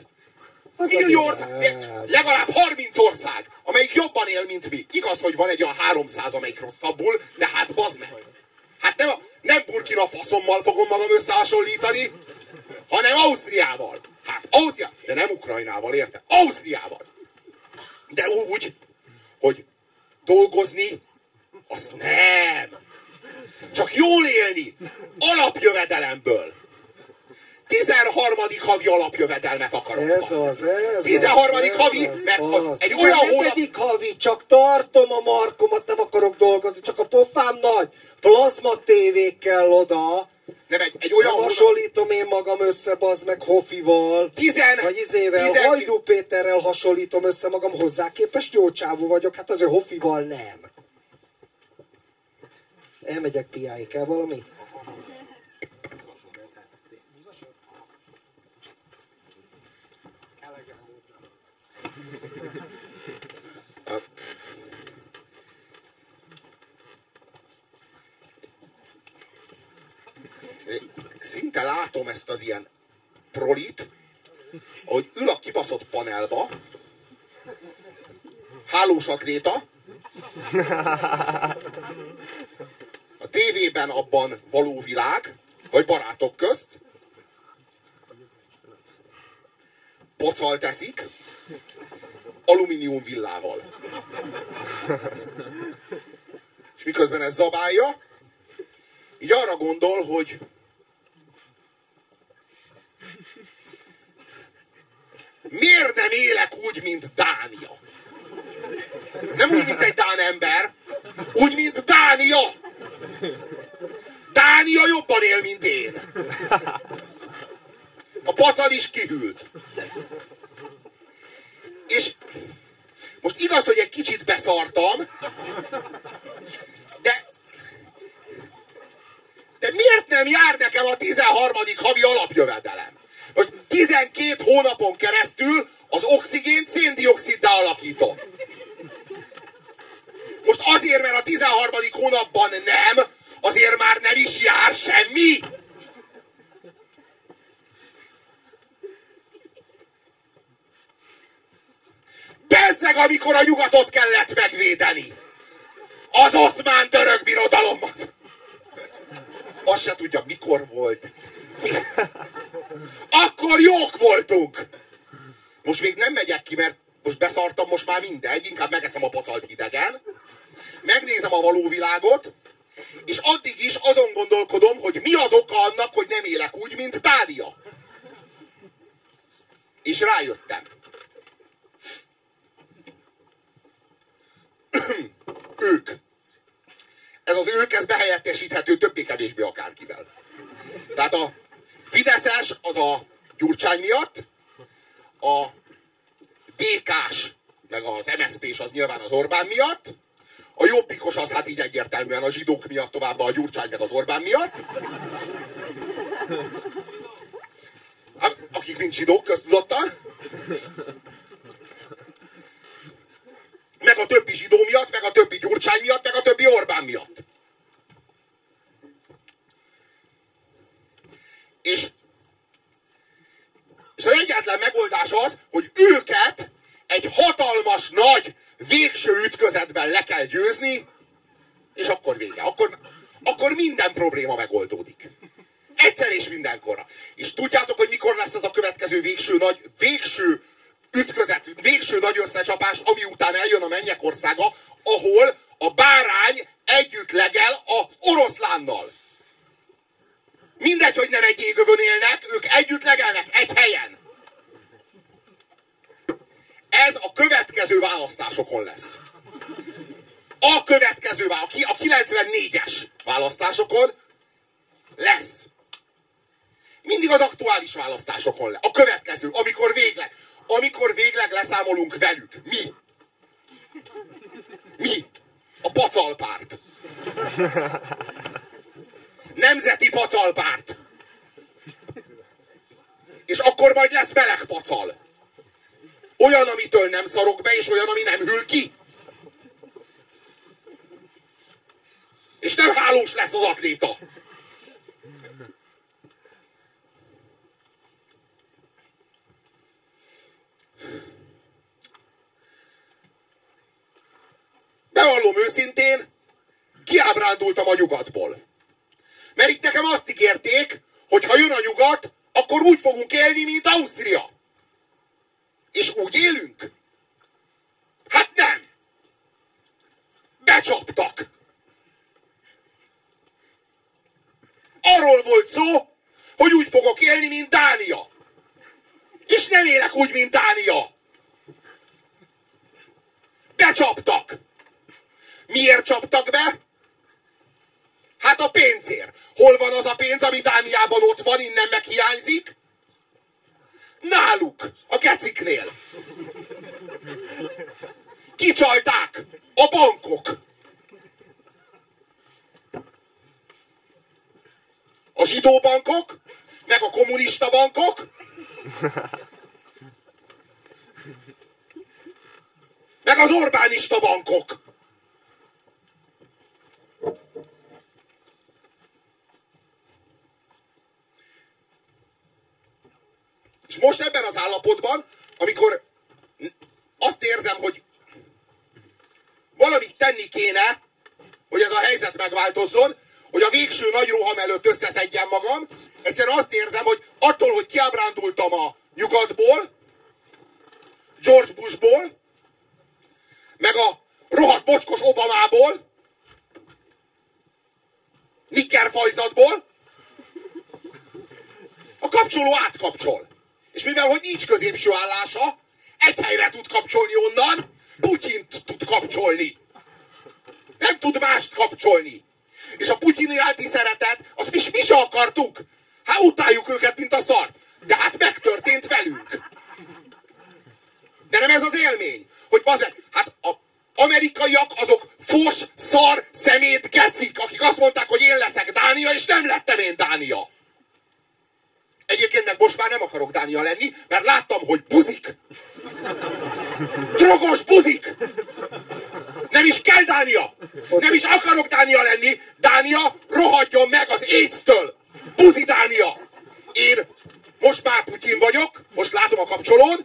Speaker 2: Legalább 30 ország, amelyik jobban él, mint mi. Igaz, hogy van egy olyan 300, amelyik rosszabbul, de hát bazd meg. Hát nem Burkina Faszommal fogom magam összehasonlítani, hanem Ausztriával. Hát Ausztria, de nem Ukrajnával, érted? Ausztriával. De úgy, hogy dolgozni, azt nem. Csak jól élni, alapjövedelemből. 13. havi alapjövedelmet akarok.
Speaker 1: Ez az.
Speaker 2: 13. havi, mert egy olyan hónap...
Speaker 1: 4. havi, csak tartom a markomat, nem akarok dolgozni, csak a pofám nagy. Plazma tévékkel oda.
Speaker 2: Egy olyan
Speaker 1: nem hasonlítom én magam össze, bazd meg Hofival, vagy Hajdú Péterrel hasonlítom össze magam, hozzá képest jó csávó vagyok, hát azért Hofival nem. Elmegyek piáig, kell valami?
Speaker 2: Szinte látom ezt az ilyen prolit, hogy ül a kibaszott panelba, hálós atléta, a tévében abban való világ, vagy barátok közt, pocalt eszik, alumínium villával. És miközben ez zabálja, így arra gondol, hogy miért nem élek úgy, mint Dánia? Nem úgy, mint egy dán ember, úgy, mint Dánia! Dánia jobban él, mint én. A pacal is kihűlt. És most igaz, hogy egy kicsit beszartam, de miért nem jár nekem a 13. havi alapjövedelem? Hogy 12 hónapon keresztül az oxigént széndioxiddá alakítom. Most azért, mert a 13. hónapban nem, azért már nem is jár semmi. Bezzeg, amikor a nyugatot kellett megvédeni. Az oszmán török birodalom az. Azt se tudja, mikor volt. Akkor jók voltunk. Most még nem megyek ki, mert most beszartam, most már mindegy. Inkább megeszem a pacalt hidegen. Megnézem élem a való világot, és addig is azon gondolkodom, hogy mi az oka annak, hogy nem élek úgy, mint Dánia. És rájöttem. Ők. Ez az ők, ez behelyettesíthető többé-kevésbé akárkivel. Tehát a fideszes az a Gyurcsány miatt, a DK-s, meg az MSZP-s az nyilván az Orbán miatt, a jobbikos az hát így egyértelműen a zsidók miatt, továbbá a Gyurcsány meg az Orbán miatt. Akik mint zsidók, köztudottan. Meg a többi zsidó miatt, meg a többi Gyurcsány miatt, meg a többi Orbán miatt. És az egyetlen megoldás az, hogy őket egy hatalmas, nagy, végső ütközetben le kell győzni, és akkor vége. Akkor minden probléma megoldódik. Egyszer és mindenkorra. És tudjátok, hogy mikor lesz ez a következő végső ütközet, végső nagy összecsapás, ami után eljön a mennyek országa, ahol a bárány együtt legel az oroszlánnal. Mindegy, hogy nem egy égövön élnek, ők együtt legelnek egy helyen. Ez a következő választásokon lesz. A 94-es választásokon lesz. Mindig az aktuális választásokon lesz. A következő, amikor végleg leszámolunk velük. Mi? Mi? A pacalpárt. Nemzeti pacalpárt. És akkor majd lesz meleg pacal. Olyan, amitől nem szarok be, és olyan, ami nem hűl ki. És nem hálós lesz az atléta. Bevallom őszintén, kiábrándultam a nyugatból. Mert itt nekem azt ígérték, hogy ha jön a nyugat, akkor úgy fogunk élni, mint Ausztria. És úgy élünk? Hát nem! Becsaptak! Arról volt szó, hogy úgy fogok élni, mint Dánia. És nem élek úgy, mint Dánia. Becsaptak! Miért csaptak be? Hát a pénzért. Hol van az a pénz, ami Dániában ott van, innen meg hiányzik? Náluk, a geciknél. Kicsalták a bankok. A zsidó bankok, meg a kommunista bankok, meg az orbánista bankok. És most ebben az állapotban, amikor azt érzem, hogy valamit tenni kéne, hogy ez a helyzet megváltozzon, hogy a végső nagy roham előtt összeszedjem magam, egyszerűen azt érzem, hogy attól, hogy kiábrándultam a nyugatból, George Bushból, meg a rohadt mocskos Obamából, nikkerfajzatból, a kapcsoló átkapcsol. És mivel, hogy nincs középső állása, egy helyre tud kapcsolni onnan, Putyint tud kapcsolni. Nem tud mást kapcsolni. És a Putyin iránti szeretet, azt mi se akartuk. Hát utáljuk őket, mint a szart. De hát megtörtént velünk. De nem ez az élmény, hogy hát az amerikaiak azok fos, szar, szemét, gecik, akik azt mondták, hogy én leszek Dánia, és nem lettem én Dánia. Egyébként meg most már nem akarok Dánia lenni, mert láttam, hogy buzik. Drogos buzik. Nem is kell Dánia. Nem is akarok Dánia lenni. Dánia rohadjon meg az AIDS-től. Buzi Dánia. Én most már Putyin vagyok, most látom a kapcsolón.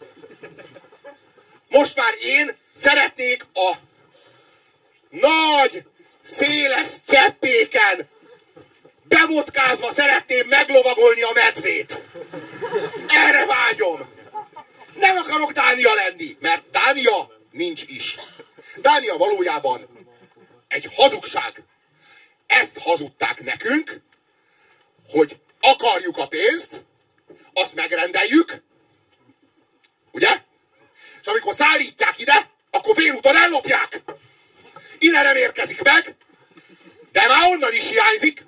Speaker 2: Most már én szeretnék a nagy, széles cseppéken bevodkázva szeretném meglovagolni a medvét. Erre vágyom. Nem akarok Dánia lenni, mert Dánia nincs is. Dánia valójában egy hazugság. Ezt hazudták nekünk, hogy akarjuk a pénzt, azt megrendeljük, ugye? És amikor szállítják ide, akkor félúton ellopják. Ide nem érkezik meg, de már onnan is hiányzik.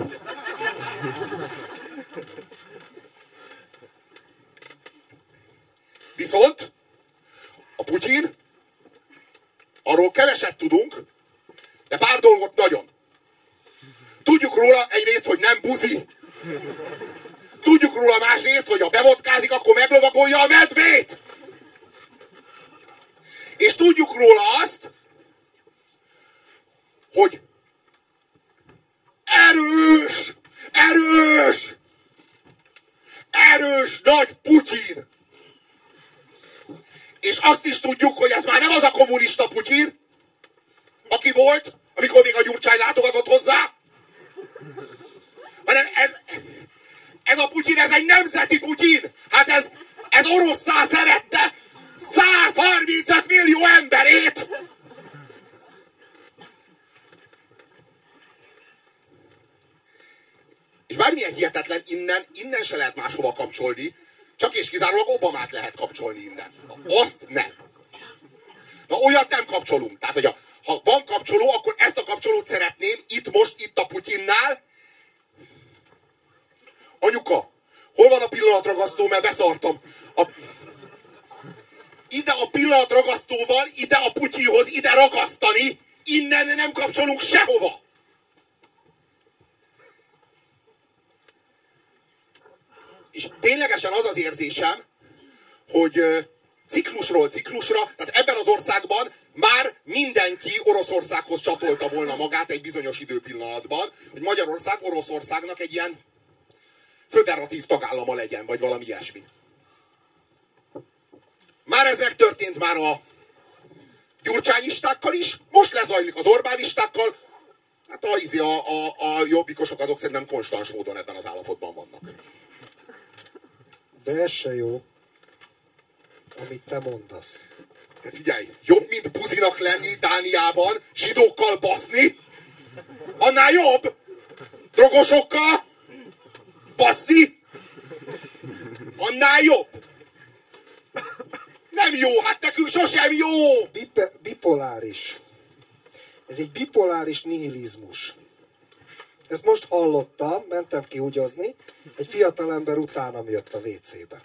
Speaker 2: Viszont a Putyin, arról keveset tudunk, de pár dolgot nagyon. Tudjuk róla egyrészt, hogy nem buzi. Tudjuk róla másrészt, hogy ha bevodkázik, akkor meglovagolja a medvét. És tudjuk róla azt, hogy erős nagy Putyin. És azt is tudjuk, hogy ez már nem az a kommunista Putyin, aki volt, amikor még a Gyurcsány látogatott hozzá, hanem ez a Putyin, ez egy nemzeti Putyin. Hát ez orosszá szerette 135 millió emberét. És bármilyen hihetetlen, innen se lehet máshova kapcsolni, csak és kizárólag Obamát lehet kapcsolni innen. Azt nem. Na olyat nem kapcsolunk. Tehát, hogy ha van kapcsoló, akkor ezt a kapcsolót szeretném itt a Putyinnál. Anyuka, hol van a pillanatragasztó, mert beszartam. Ide a pillanatragasztóval, ide a Putyinhoz, ide ragasztani, innen nem kapcsolunk sehova. És ténylegesen az az érzésem, hogy ciklusról ciklusra, tehát ebben az országban már mindenki Oroszországhoz csatolta volna magát egy bizonyos időpillanatban, hogy Magyarország Oroszországnak egy ilyen föderatív tagállama legyen, vagy valami ilyesmi. Már ez megtörtént már a gyurcsányistákkal is, most lezajlik az Orbánistákkal, hát a jobbikosok azok szerintem konstans módon ebben az állapotban vannak.
Speaker 1: De ez se jó, amit te mondasz.
Speaker 2: De figyelj, jobb, mint buzinak lenni Dániában, zsidókkal baszni, annál jobb, drogosokkal baszni, annál jobb. Nem jó, hát nekünk sosem jó.
Speaker 1: Bipoláris. Ez egy bipoláris nihilizmus. Ezt most hallottam, mentem ki húgyozni, egy fiatalember utánam jött a WC-be.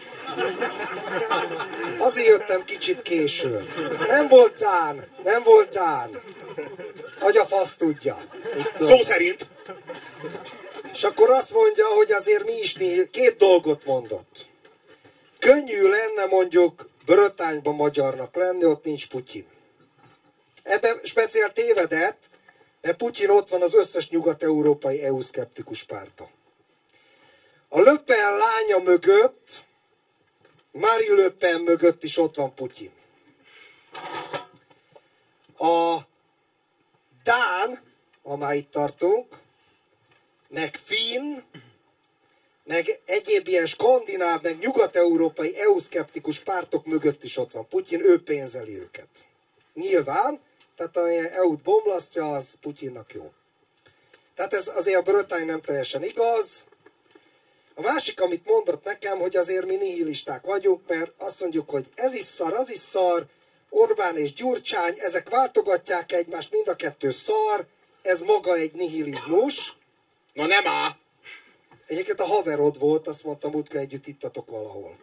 Speaker 1: Azért jöttem kicsit későn. Nem volt Dán. Hogy a fasz tudja.
Speaker 2: Szó szerint.
Speaker 1: És akkor azt mondja, hogy azért mi is két dolgot mondott. Könnyű lenne mondjuk Brötányban magyarnak lenni, ott nincs Putyin. Ebben speciál tévedett, mert Putyin ott van az összes nyugat-európai EU-szkeptikus pártban. A Le Pen lánya mögött, Marie Le Pen mögött is ott van Putyin. A dán, ha már itt tartunk, meg finn, meg egyéb ilyen skandináv, meg nyugat-európai EU-szkeptikus pártok mögött is ott van Putyin, ő pénzeli őket. Nyilván, tehát a EU-t bomlasztja, az Putyinnak jó. Tehát ez azért a Brötány nem teljesen igaz. A másik, amit mondott nekem, hogy azért mi nihilisták vagyunk, mert azt mondjuk, hogy ez is szar, az is szar, Orbán és Gyurcsány, ezek váltogatják egymást, mind a kettő szar, ez maga egy nihilizmus.
Speaker 2: Na nem áll.
Speaker 1: Egyébként a haverod volt, azt mondtam, múltkor együtt ittatok valahol.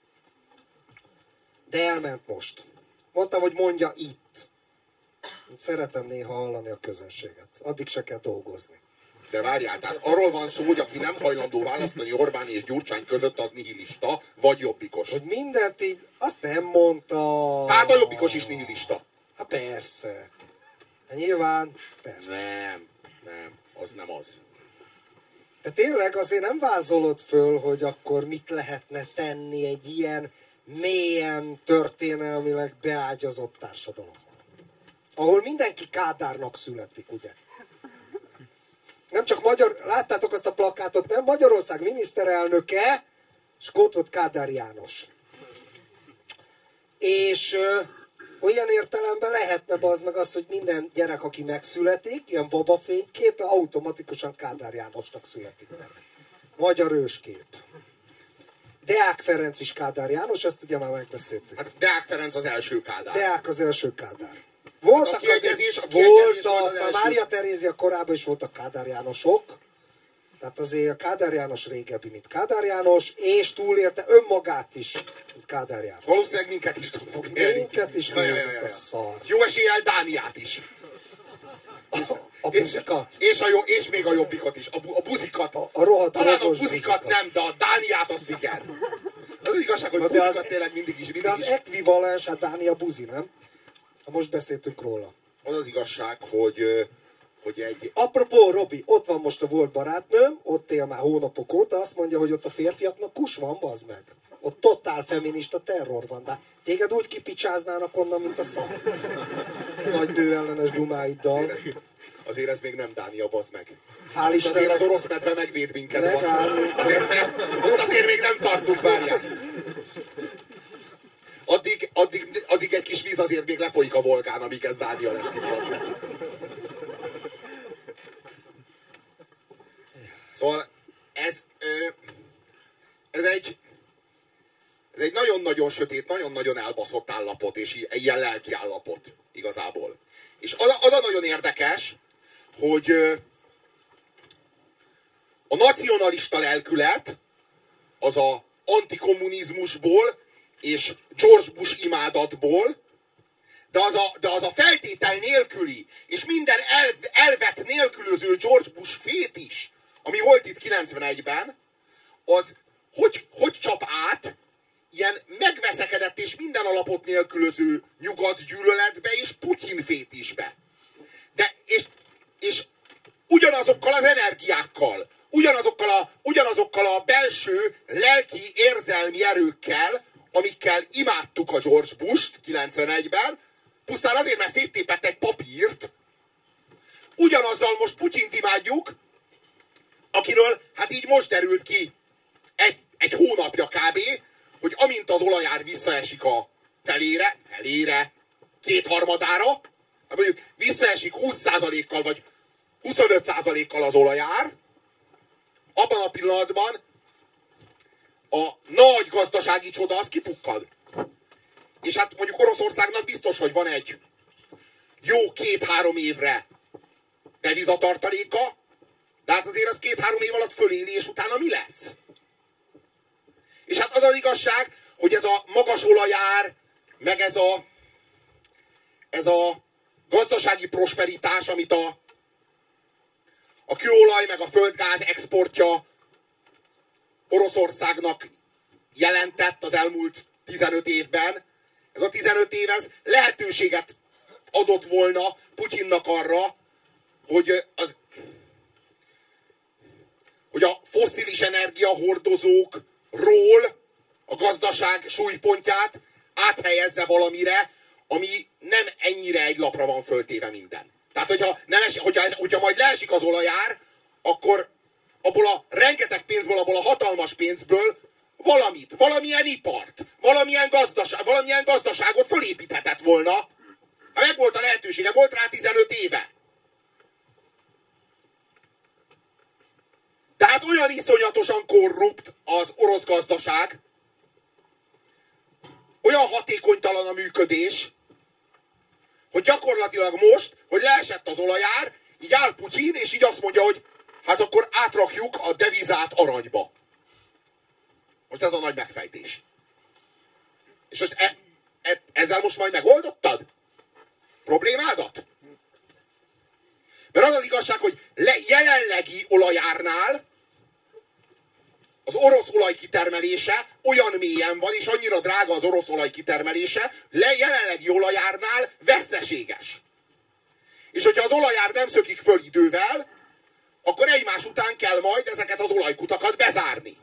Speaker 1: De elment most. Mondtam, hogy mondja itt. Szeretem néha hallani a közönséget. Addig se kell dolgozni.
Speaker 2: De várjál, tehát arról van szó, hogy aki nem hajlandó választani Orbán és Gyurcsány között, az nihilista, vagy jobbikos.
Speaker 1: Hogy mindent így, azt nem mondta.
Speaker 2: Tehát a jobbikos is nihilista.
Speaker 1: Hát persze. Hát nyilván, persze.
Speaker 2: Nem, az nem az.
Speaker 1: De tényleg azért nem vázolod föl, hogy akkor mit lehetne tenni egy ilyen mélyen történelmileg beágyazott társadalomban. Ahol mindenki Kádárnak születik, ugye? Nem csak magyar, láttátok azt a plakátot, nem? Magyarország miniszterelnöke, és ott volt Kádár János. És Olyan értelemben lehetne az meg az, hogy minden gyerek, aki megszületik, ilyen babafényképe, automatikusan Kádár Jánosnak születik meg. Magyar őskép. Deák Ferenc is Kádár János, ezt ugye már megbeszéltük.
Speaker 2: Hát Deák Ferenc az első Kádár.
Speaker 1: Deák az első Kádár. Voltak
Speaker 2: a kiegyezés
Speaker 1: a Mária Terézia korában is voltak Kádár Jánosok. Tehát azért a Kádár János régebbi, mint Kádár János, és önmagát is, mint Kádár János.
Speaker 2: Valószínűleg minket is tud fog élni.
Speaker 1: Minket is tud, a szar.
Speaker 2: Jó eséllyel Dániát is.
Speaker 1: A buzikat.
Speaker 2: És még a jobbikot is. A buzikat.
Speaker 1: A rohadt
Speaker 2: talán a buzikat nem, de a Dániát azt igen. Az igazság, hogy buzikat tényleg mindig is.
Speaker 1: De az ekvivalens, hát Dánia buzi, nem? Ha most beszéltünk róla.
Speaker 2: Az igazság, hogy egy...
Speaker 1: Apropó, Robi, ott van most a volt barátnőm, ott él már hónapok óta, azt mondja, hogy ott a férfiaknak kus van, bazd meg. Ott totál feminista terror van, de téged úgy kipicsáznának onnan, mint a szar. Nagy nőellenes dumáiddal.
Speaker 2: Azért ez még nem Dánia, bazd meg.
Speaker 1: Hál' Istennek.
Speaker 2: Azért az orosz medve megvéd minket, bazd meg. Azért még nem tartunk, várjál. Addig egy kis víz azért még lefolyik a Volgán, amíg ez Dánia lesz itt, bazd meg. Szóval ez egy nagyon-nagyon sötét, nagyon-nagyon elbaszott állapot, és ilyen lelki állapot igazából. És az a nagyon érdekes, hogy a nacionalista lelkület az a antikommunizmusból és George Bush imádatból, de az a feltétel nélküli, és minden elvet nélkülöző George Bush fét is, ami volt itt 91-ben, az hogy csap át ilyen megveszekedett és minden alapot nélkülöző nyugatgyűlöletbe és Putyin fétisbe. És ugyanazokkal az energiákkal, ugyanazokkal a belső lelki érzelmi erőkkel, amikkel imádtuk a George Bush-t 91-ben, pusztán azért, mert széttépett egy papírt, ugyanazzal most Putyint imádjuk, akiről hát így most derült ki egy hónapja kb., hogy amint az olajár visszaesik a felére, kétharmadára, hát mondjuk visszaesik 20%-kal vagy 25%-kal az olajár, abban a pillanatban a nagy gazdasági csoda az kipukkad. És hát mondjuk Oroszországnak biztos, hogy van egy jó 2-3 évre devizatartaléka, de hát azért az 2-3 év alatt föléli, és utána mi lesz? És hát az az igazság, hogy ez a magas olajár, meg ez a gazdasági prosperitás, amit a kőolaj meg a földgáz exportja Oroszországnak jelentett az elmúlt 15 évben, ez a 15 év ez lehetőséget adott volna Putyinnak arra, hogy a fosszilis energiahordozókról a gazdaság súlypontját áthelyezze valamire, ami nem ennyire egy lapra van föltéve minden. Tehát, hogyha majd leesik az olajár, akkor abból a rengeteg pénzből, abból a hatalmas pénzből valamilyen ipart, valamilyen gazdaságot fölépíthetett volna. Ha meg volt a lehetősége, volt rá 15 éve. Tehát olyan iszonyatosan korrupt az orosz gazdaság, olyan hatékonytalan a működés, hogy gyakorlatilag most, hogy leesett az olajár, így áll Putyin, és így azt mondja, hogy hát akkor átrakjuk a devizát aranyba. Most ez a nagy megfejtés. És most ezzel most majd megoldottad problémádat? Mert az az igazság, hogy jelenlegi olajárnál az orosz olaj kitermelése olyan mélyen van, és annyira drága az orosz olaj kitermelése, jelenlegi olajárnál veszteséges. És hogyha az olajár nem szökik föl idővel, akkor egymás után kell majd ezeket az olajkutakat bezárni.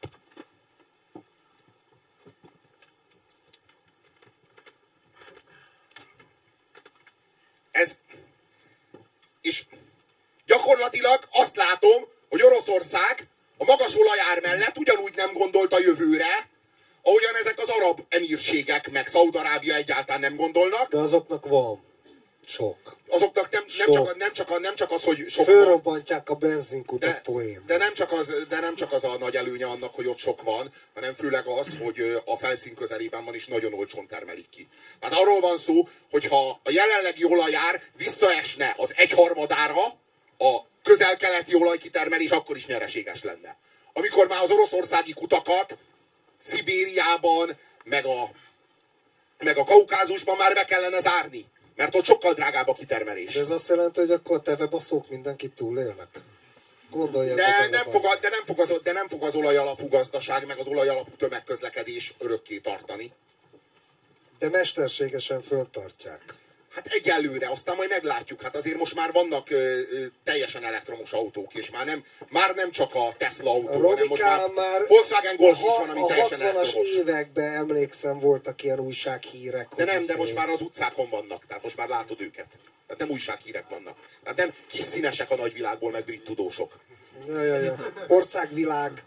Speaker 2: És gyakorlatilag azt látom, hogy Oroszország a magas olajár mellett ugyanúgy nem gondolt a jövőre, ahogyan ezek az arab emírségek, meg Szaúd-Arábia egyáltalán nem gondolnak.
Speaker 1: De azoknak van sok.
Speaker 2: Azoknak nem csak az, hogy sok
Speaker 1: fölrobbantják a benzinkutat poén.
Speaker 2: De nem csak az a nagy előnye annak, hogy ott sok van, hanem főleg az, hogy a felszín közelében van, és nagyon olcsón termelik ki. Tehát arról van szó, hogy ha a jelenlegi olajár visszaesne az 1/3-ára a közel-keleti olajkitermelés, akkor is nyereséges lenne. Amikor már az oroszországi kutakat Szibériában, meg a Kaukázusban már be kellene zárni. Mert ott sokkal drágább a kitermelés.
Speaker 1: De ez azt jelenti, hogy akkor a tevebaszók mindenkit túlélnek?
Speaker 2: De nem fog az olajalapú gazdaság, meg az olajalapú tömegközlekedés örökké tartani.
Speaker 1: De mesterségesen föltartják.
Speaker 2: Hát egyelőre, aztán majd meglátjuk. Hát azért most már vannak teljesen elektromos autók, és már nem csak a Tesla autó, hanem most már Volkswagen Golf is van, ami teljesen elektromos.
Speaker 1: A 60-as években emlékszem, voltak ilyen újsághírek.
Speaker 2: De most már az utcákon vannak, tehát most már látod őket. Tehát nem újsághírek vannak. Tehát nem kis színesek a nagyvilágból, meg brit tudósok.
Speaker 1: Ja. Országvilág.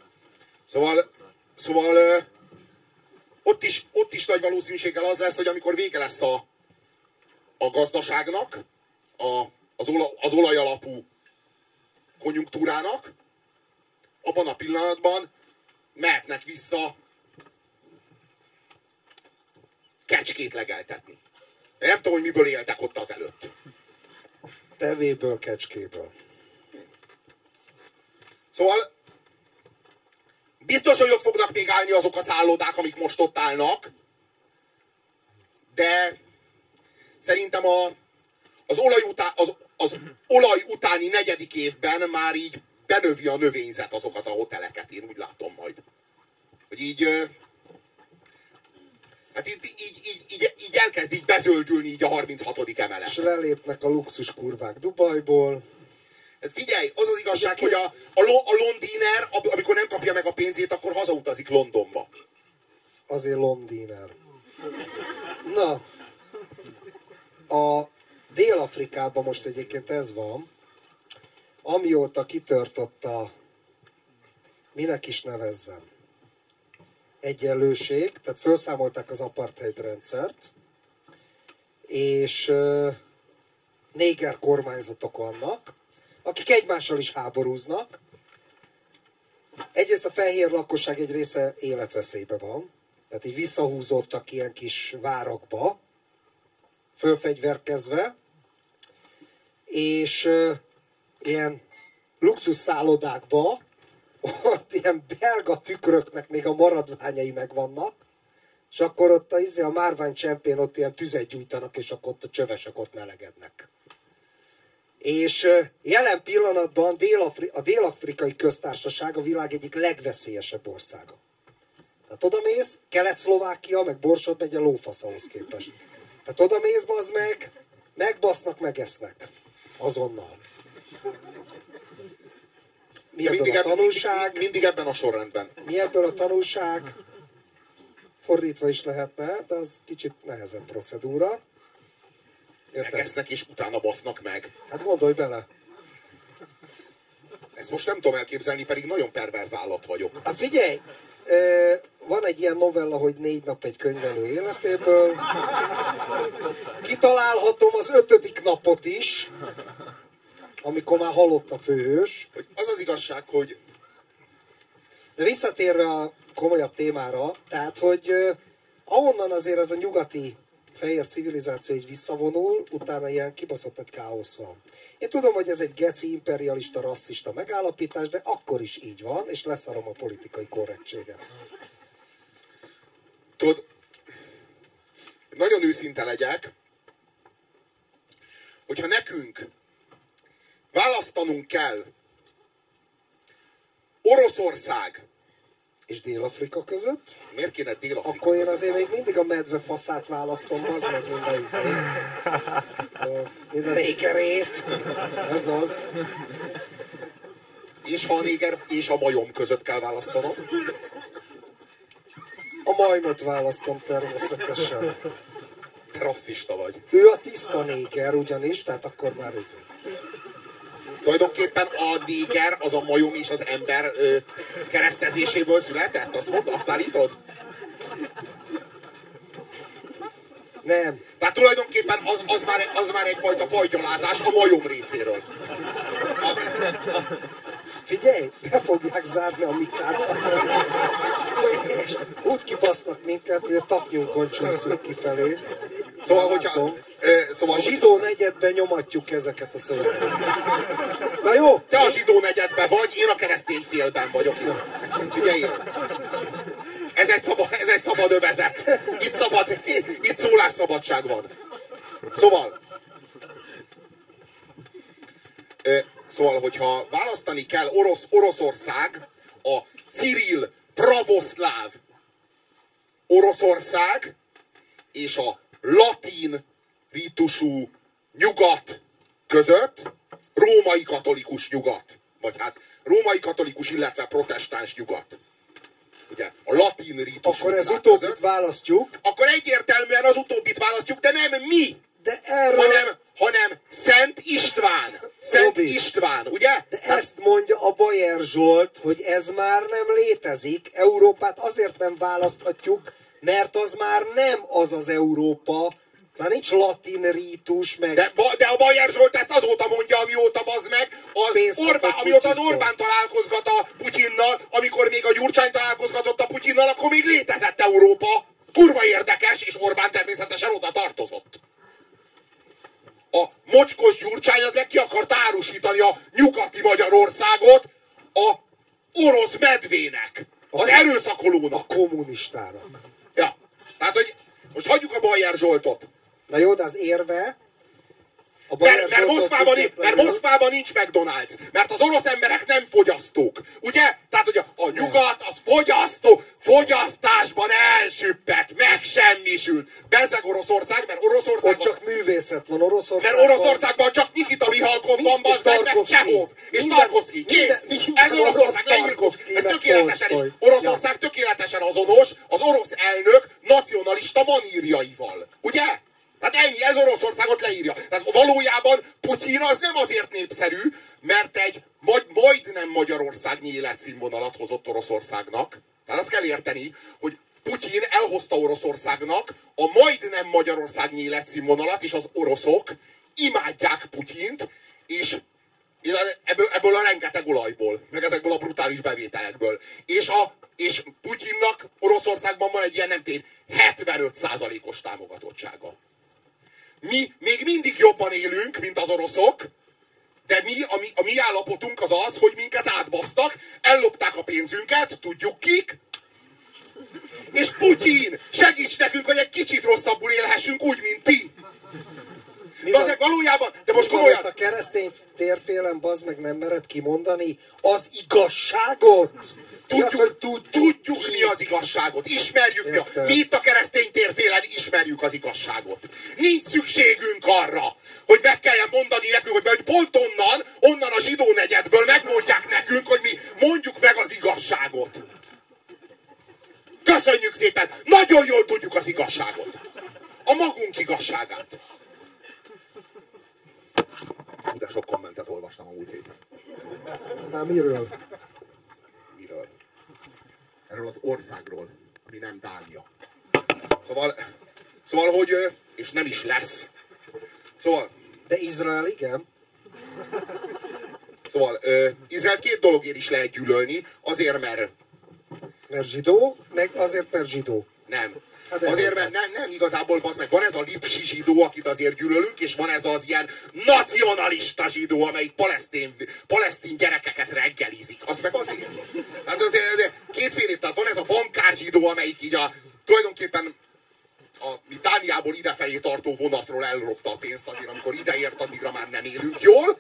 Speaker 2: Szóval ott is nagy valószínűséggel az lesz, hogy amikor vége lesz a gazdaságnak, az olajalapú konjunktúrának, abban a pillanatban mehetnek vissza kecskét legeltetni. De nem tudom, hogy miből éltek ott azelőtt.
Speaker 1: Tevéből, kecskéből.
Speaker 2: Szóval biztos, hogy ott fognak még állni azok a szállodák, amik most ott állnak, de szerintem az olaj utáni 4. évben már így benövi a növényzet azokat a hoteleket, én úgy látom majd. Hogy így elkezd így bezöldülni így a 36. emelet.
Speaker 1: És lelépnek a luxus kurvák Dubajból.
Speaker 2: Hát figyelj, az az igazság, hogy a londiner, amikor nem kapja meg a pénzét, akkor hazautazik Londonba.
Speaker 1: Azért londiner. Na, a Dél-Afrikában most egyébként ez van, amióta kitört minek is nevezzem, egyenlőség, tehát felszámolták az apartheid rendszert, és néger kormányzatok vannak, akik egymással is háborúznak. Egyrészt a fehér lakosság egy része életveszélyben van, tehát így visszahúzódtak ilyen kis várakba, fölfegyverkezve, és ilyen luxus szállodákba, ott ilyen belga tükröknek még a maradványai megvannak, és akkor ott a márvány csempén ott ilyen tüzet gyújtanak, és akkor ott a csövesek ott melegednek. És jelen pillanatban a Dél-Afrikai Köztársaság a világ egyik legveszélyesebb országa. Tehát odamész, Kelet-Szlovákia, meg Borsod megy a lófasz ahhoz képest. Tehát odamész, bazd meg, megbasznak, megesznek. Azonnal. Mi ebből a tanulság?
Speaker 2: Mindig ebben a sorrendben.
Speaker 1: Mi ebből a tanulság? Fordítva is lehetne, de az kicsit nehezebb procedúra.
Speaker 2: Megesznek és utána basznak meg.
Speaker 1: Hát gondolj bele.
Speaker 2: Ezt most nem tudom elképzelni, pedig nagyon perverz állat vagyok.
Speaker 1: Hát figyelj! Van egy ilyen novella, hogy 4 nap egy könyvelő életéből. Kitalálhatom az 5. napot is, amikor már halott a főhős.
Speaker 2: Az az igazság, hogy...
Speaker 1: De visszatérve a komolyabb témára, tehát, hogy ahonnan azért ez a nyugati fehér civilizáció így visszavonul, utána ilyen kibaszott egy káosz van. Én tudom, hogy ez egy geci, imperialista, rasszista megállapítás, de akkor is így van, és leszarom a politikai korrektséget.
Speaker 2: Tudod, nagyon őszinte legyek, hogyha nekünk választanunk kell Oroszország
Speaker 1: és Dél-Afrika között?
Speaker 2: Miért kéne Dél-Afrika
Speaker 1: akkor én azért még mindig a medve faszát választom, az meg mind a izét. Szóval mind a négerét. Ez az.
Speaker 2: És ha a néger és a majom között kell választanom?
Speaker 1: A majmot választom természetesen.
Speaker 2: Te rasszista vagy.
Speaker 1: Ő a tiszta néger ugyanis, tehát akkor már izé.
Speaker 2: Tulajdonképpen a néger az a majom és az ember keresztezéséből született? Azt állítod?
Speaker 1: Nem.
Speaker 2: Tehát tulajdonképpen az már egyfajta fajgyalázás a majom részéről.
Speaker 1: Figyelj, be fogják zárni a Mikát, és úgy kibasznak minket, hogy a taknyunkon csúszunk kifelé.
Speaker 2: Szóval, hogyha...
Speaker 1: A zsidó negyedben nyomatjuk ezeket a szövegeket. Na jó?
Speaker 2: Te a zsidó negyedben vagy, én a keresztény félben vagyok. Figyelj! Ez egy szabad övezet. Itt szólásszabadság van. Szóval, hogyha választani kell Oroszország, a Cirill pravoszláv Oroszország és a latin rítusú nyugat között, római katolikus nyugat, vagy hát római katolikus, illetve protestáns nyugat. Ugye, a latin rítusú
Speaker 1: akkor ez
Speaker 2: nyugat
Speaker 1: utóbbit
Speaker 2: között,
Speaker 1: választjuk.
Speaker 2: akkor egyértelműen az utóbbit választjuk, de nem mi,
Speaker 1: de erről...
Speaker 2: hanem Szent István. Szent
Speaker 1: Robi,
Speaker 2: István, ugye?
Speaker 1: De ezt mondja a Bayer Zsolt, hogy ez már nem létezik. Európát azért nem választhatjuk, mert az már nem az az Európa. Már nincs latin rítus, meg...
Speaker 2: De a Bayer Zsolt ezt azóta mondja, amióta amióta az Orbán találkozgat a Putyinnal, amikor még a Gyurcsány találkozgatott a Putyinnal, akkor még létezett Európa. Kurva érdekes, és Orbán természetesen oda tartozott. A mocskos Gyurcsány az meg ki akart árusítani a nyugati Magyarországot a orosz medvének, az erőszakolónak.
Speaker 1: A kommunistának.
Speaker 2: Ja, tehát, hogy most hagyjuk a Bayer Zsoltot.
Speaker 1: Na jó, de az érve...
Speaker 2: Mert Moszkvában nincs McDonald's. Mert az orosz emberek nem fogyasztók. Ugye? Tehát, hogy a nyugat az fogyasztó. Fogyasztásban elsüppett, megsemmisült. Bezzeg Oroszország, mert Oroszországban...
Speaker 1: Ott csak művészet van Oroszországban.
Speaker 2: Mert Oroszországban csak Nikita Mihalkov van, meg Csehov. És Tarkovszky. Kész. Ez Oroszország leírkov. Ez tökéletesen. Oroszország tökéletesen azonos az orosz elnök nacionalista manírjaival. Ugye? Hát ennyi, ez Oroszországot leírja. Tehát valójában Putyin az nem azért népszerű, mert egy majdnem Magyarországnyi életszínvonalat hozott Oroszországnak. Tehát azt kell érteni, hogy Putyin elhozta Oroszországnak a majdnem Magyarországnyi életszínvonalat, és az oroszok imádják Putyint, és ebből a rengeteg olajból, meg ezekből a brutális bevételekből. És Putyinnak Oroszországban van egy ilyen nem tény 75%-os támogatottsága. Mi még mindig jobban élünk, mint az oroszok, de a mi állapotunk az az, hogy minket átbasztak, ellopták a pénzünket, tudjuk kik, és Putyin, segíts nekünk, hogy egy kicsit rosszabbul élhessünk, úgy, mint ti. De azért valójában, de most komolyan...
Speaker 1: A keresztény térfélen, bazd meg, nem mered kimondani az igazságot?
Speaker 2: Tudjuk mi az igazságot. Ismerjük mi itt a keresztény térfélen ismerjük az igazságot. Nincs szükségünk arra, hogy meg kelljen mondani nekünk, hogy pont onnan a zsidó negyedből megmondják nekünk, hogy mi mondjuk meg az igazságot. Köszönjük szépen! Nagyon jól tudjuk az igazságot. A magunk igazságát. De sok kommentet olvastam a múlt héten.
Speaker 1: Már miről?
Speaker 2: Miről? Erről az országról, ami nem Dánia. Szóval, hogy... És nem is lesz. Szóval...
Speaker 1: De Izrael igen?
Speaker 2: Szóval, Izrael két dologért is lehet gyűlölni. Azért, mert...
Speaker 1: Mert zsidó, meg azért, mert zsidó.
Speaker 2: Nem. Azért, mert nem igazából, bazd meg, van ez a lipsi zsidó, akit azért gyűlölünk, és van ez az ilyen nacionalista zsidó, amelyik palesztin gyerekeket reggelizik. Az meg azért. Hát azért kétféle, tehát van ez a bankár zsidó, amelyik így tulajdonképpen mi Dániából idefelé tartó vonatról elropta a pénzt azért, amikor ideért, addigra már nem élünk jól.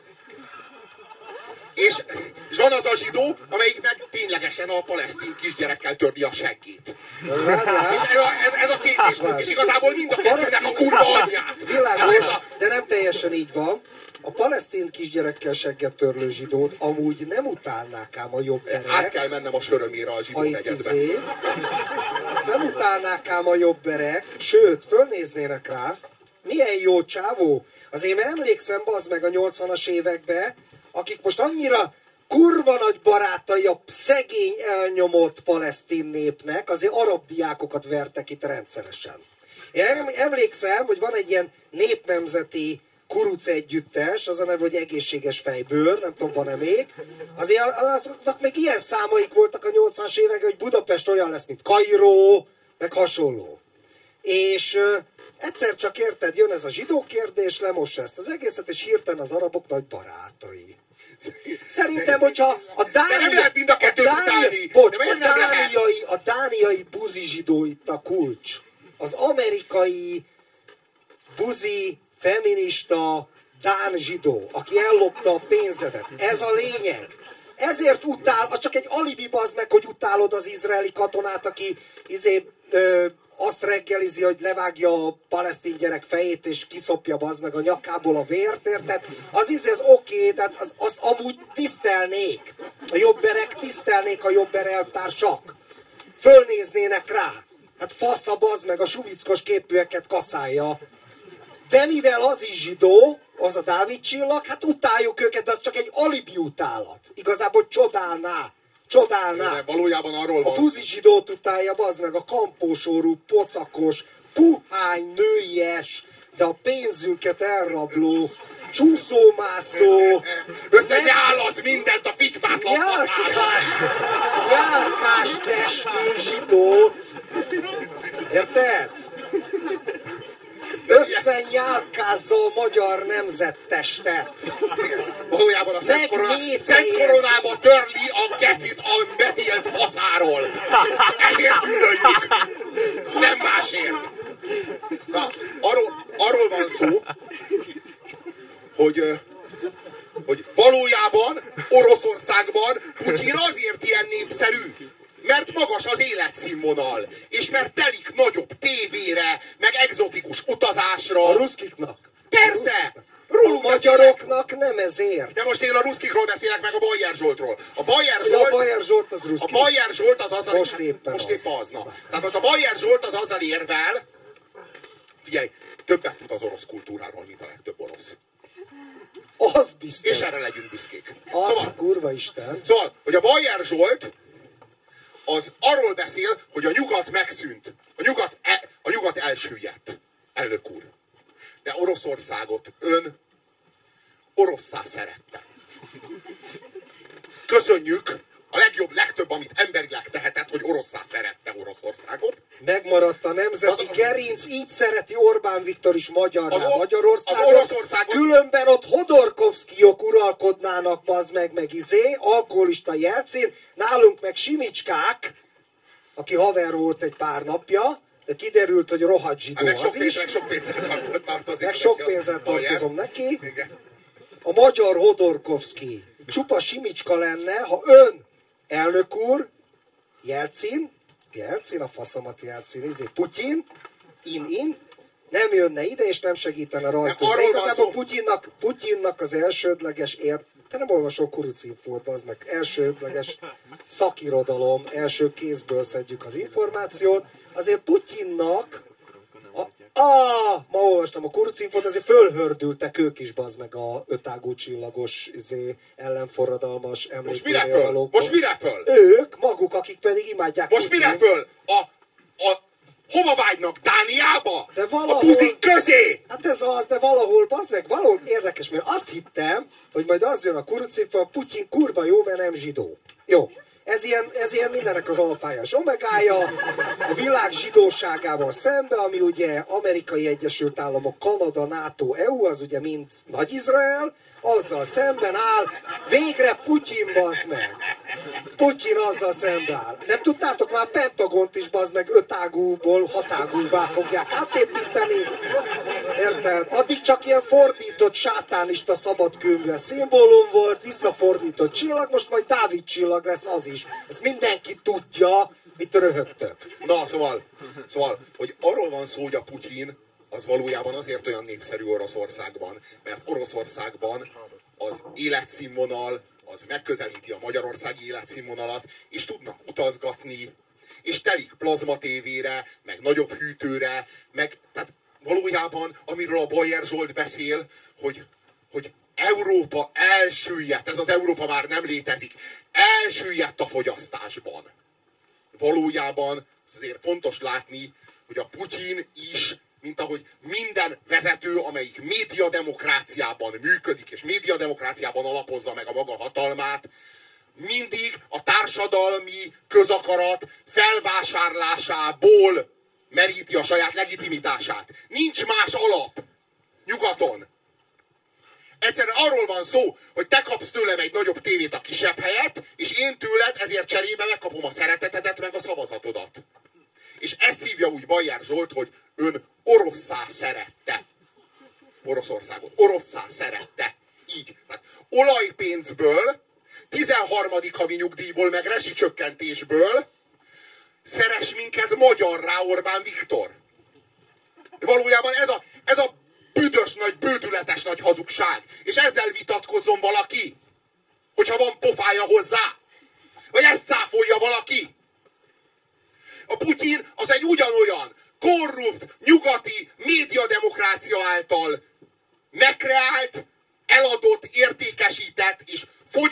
Speaker 2: És van az a zsidó, amelyik meg ténylegesen a palesztin kisgyerekkel törni a seggét. És ez a két, és igazából mind a kettőnek a kurva anyját.
Speaker 1: Világos, de nem teljesen így van. A palesztin kisgyerekkel segget törlő zsidót amúgy nem utálnák ám a jobberek.
Speaker 2: Át kell mennem a sörömére a zsidó negyedbe.
Speaker 1: Azt nem utálnák ám a jobberek, sőt, fölnéznének rá. Milyen jó csávó. Azért emlékszem, bazd meg a 80-as években, akik most annyira kurva nagy barátai a szegény elnyomott palesztin népnek, azért arab diákokat vertek itt rendszeresen. Én emlékszem, hogy van egy ilyen népnemzeti kuruc együttes, az a neve, hogy egészséges fejbőr, nem tudom, van-e még. Azért azoknak még ilyen számaik voltak a 80-as években, hogy Budapest olyan lesz, mint Kairó, meg hasonló. És egyszer csak érted, jön ez a zsidó kérdés, lemossa ezt az egészet, és hirtelen az arabok nagy barátai. Szerintem, hogyha a dániai buzi zsidó itt a kulcs, az amerikai buzi feminista dán zsidó, aki ellopta a pénzedet. Ez a lényeg. Ezért utál, az csak egy alibi bazd meg, hogy utálod az izraeli katonát, aki azt reggelizi, hogy levágja a palesztin gyerek fejét, és kiszopja bazd meg a nyakából a vért, érted? Az oké, tehát azt amúgy tisztelnék. A jobberek tisztelnék a jobber elvtársak. Fölnéznének rá. Hát fasz a bazd meg, a suvickos képűeket kaszálja. De mivel az is zsidó, az a Dávid csillag, hát utáljuk őket, de az csak egy alibi utálat. Igazából csodálná. De
Speaker 2: valójában arról van.
Speaker 1: A buzi zsidót utálja, bazd meg, a kampósorú, pocakos, puhány, nőies, de a pénzünket elrabló, csúszómászó,
Speaker 2: összenyálasz mindent a fitymátlan
Speaker 1: járkás testű zsidót. Érted? Összenyálkázza a magyar nemzettestet.
Speaker 2: Valójában a Szent Koronába törli a gecit a betélt faszáról. Ezért gyűlöljük. Nem másért. Na, arról van szó, hogy valójában Oroszországban Putyin azért ilyen népszerű, mert magas az életszínvonal, és mert telik nagyobb tévére, meg egzotikus utazásra.
Speaker 1: A ruszkiknak.
Speaker 2: Persze!
Speaker 1: A magyaroknak nem ezért.
Speaker 2: De most én a ruszkikról beszélek, meg a Bajer Zsoltról. A Bajer
Speaker 1: Zsolt az ruszkik.
Speaker 2: A Bajer Zsolt az azzal...
Speaker 1: Most éppen
Speaker 2: az. Na. Tehát most a Bajer Zsolt az azzal érvel... Figyelj, többet tud az orosz kultúráról, mint a legtöbb orosz.
Speaker 1: Az biztos.
Speaker 2: És erre legyünk büszkék.
Speaker 1: Az kurva Isten.
Speaker 2: Szóval, hogy a Bajer Zsolt az arról beszél, hogy a nyugat megszűnt. A nyugat elsüllyedt, elnök úr. De Oroszországot ön orosszá szerette. Köszönjük, a legtöbb, amit emberileg tehetett, hogy orosszá szerette Oroszországot.
Speaker 1: Megmaradt a nemzeti gerinc, így szereti Orbán Viktor is magyarná Magyarországot.
Speaker 2: Az Oroszországot.
Speaker 1: Különben ott Hodorkovszkijok uralkodnának, bazd meg alkoholista Jelcin, nálunk meg Simicskák, aki haver volt egy pár napja, de kiderült, hogy rohadt zsidó az is.
Speaker 2: Meg sok pénzzel tartozik.
Speaker 1: Meg sok pénzzel tartozom neki. A magyar Hodorkovszki csupa Simicska lenne, ha ön, elnök úr, Jelcin, a faszomat Jelcin, Putyin, nem jönne ide, és nem segítene rajta. De igazából Putyinnak az elsődleges te nem olvasol Kurucinfót, az meg elsődleges szakirodalom, első kézből szedjük az információt. Azért Putyinnak ma olvastam a Kurucinfót, azért fölhördültek ők is, bazd meg a ötágú csillagos ellenforradalmas emlékére valók.
Speaker 2: Most mire föl?
Speaker 1: Ők, maguk, akik pedig imádják.
Speaker 2: Most mire föl? Hova vágynak? Dániába?
Speaker 1: De valahol,
Speaker 2: a buzik közé?
Speaker 1: Hát ez az, de valahol, bazd meg, valahol érdekes, mert azt hittem, hogy majd az jön a Kurucinfó, Putyin kurva jó, mert nem zsidó. Jó. Ez ilyen mindennek az alfája és omegája, a világ zsidóságával szembe, ami ugye Amerikai Egyesült Államok, Kanada, NATO, EU, az ugye mind Nagy-Izrael, azzal szemben áll, végre Putyin, bazd meg. Putyin azzal szemben áll. Nem tudtátok, már Pentagont is, bazd meg, 5 ágúból 6 ágúvá fogják átépíteni. Érted? Addig csak ilyen fordított sátánista szabadkőműves szimbólum volt, visszafordított csillag, most majd Dávid csillag lesz az is. Ezt mindenki tudja, mit röhögtök.
Speaker 2: Na, szóval, hogy arról van szó, hogy a Putyin az valójában azért olyan népszerű Oroszországban, mert Oroszországban az életszínvonal, az megközelíti a magyarországi életszínvonalat, és tudnak utazgatni, és telik plazma tévére, meg nagyobb hűtőre, tehát valójában, amiről a Bajer Zsolt beszél, hogy Európa elsüllyedt, ez az Európa már nem létezik, elsüllyedt a fogyasztásban. Valójában azért fontos látni, hogy a Putyin is, mint ahogy minden vezető, amelyik médiademokráciában működik, és médiademokráciában alapozza meg a maga hatalmát, mindig a társadalmi közakarat felvásárlásából meríti a saját legitimitását. Nincs más alap nyugaton. Egyszerűen arról van szó, hogy te kapsz tőlem egy nagyobb tévét a kisebb helyet, és én tőled ezért cserébe megkapom a szeretetedet, meg a szavazatodat. És ezt hívja úgy Bajer Zsolt, hogy ön orosszá szerette Oroszországot. Orosszá szerette. Így. Tehát olajpénzből, 13. havi nyugdíjból, meg rezsicsökkentésből szeres minket magyarrá Orbán Viktor. Valójában ez a büdös nagy, bődületes nagy hazugság. És ezzel vitatkozzon valaki, hogyha van pofája hozzá. Vagy ezt cáfolja valaki. A Putyin az egy ugyanolyan korrupt, nyugati médiademokrácia által megkreált, eladott, értékesített és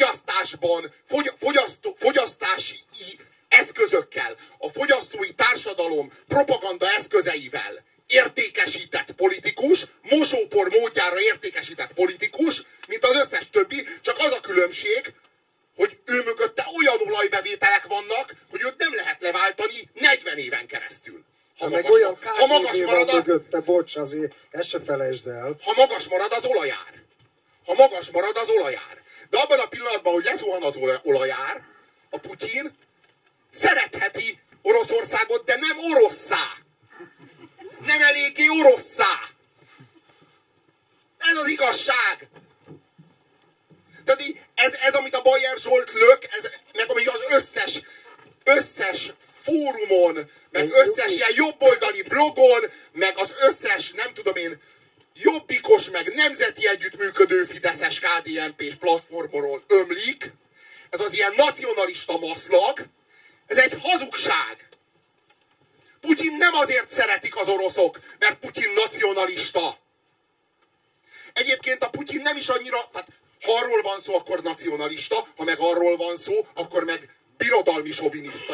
Speaker 2: fogyasztási eszközökkel, a fogyasztói társadalom propaganda eszközeivel értékesített politikus, mosópor módjára értékesített politikus, mint az összes többi, csak az a különbség, hogy ő mögötte olyan olajbevételek vannak, hogy őt nem lehet leváltani 40 éven keresztül.
Speaker 1: Ha magas marad mögötte, bocs, azért ezt se felejtsd el.
Speaker 2: Ha magas marad az olajár. Ha magas marad az olajár. De abban a pillanatban, hogy lezuhan az olajár, a Putyin szeretheti Oroszországot, de nem orosszá. Nem eléggé orosszá. Ez az igazság. Tehát ez amit a Bajer Zsolt lök, meg amíg az összes fórumon, meg összes ilyen jobboldali blogon, meg az összes, nem tudom én, jobbikos, meg nemzeti együttműködő fideszes KDNP-s platformról ömlik, ez az ilyen nacionalista maszlag, ez egy hazugság. Putyin nem azért szeretik az oroszok, mert Putyin nacionalista. Egyébként a Putyin nem is annyira, tehát ha arról van szó, akkor nacionalista, ha meg arról van szó, akkor meg birodalmi soviniszta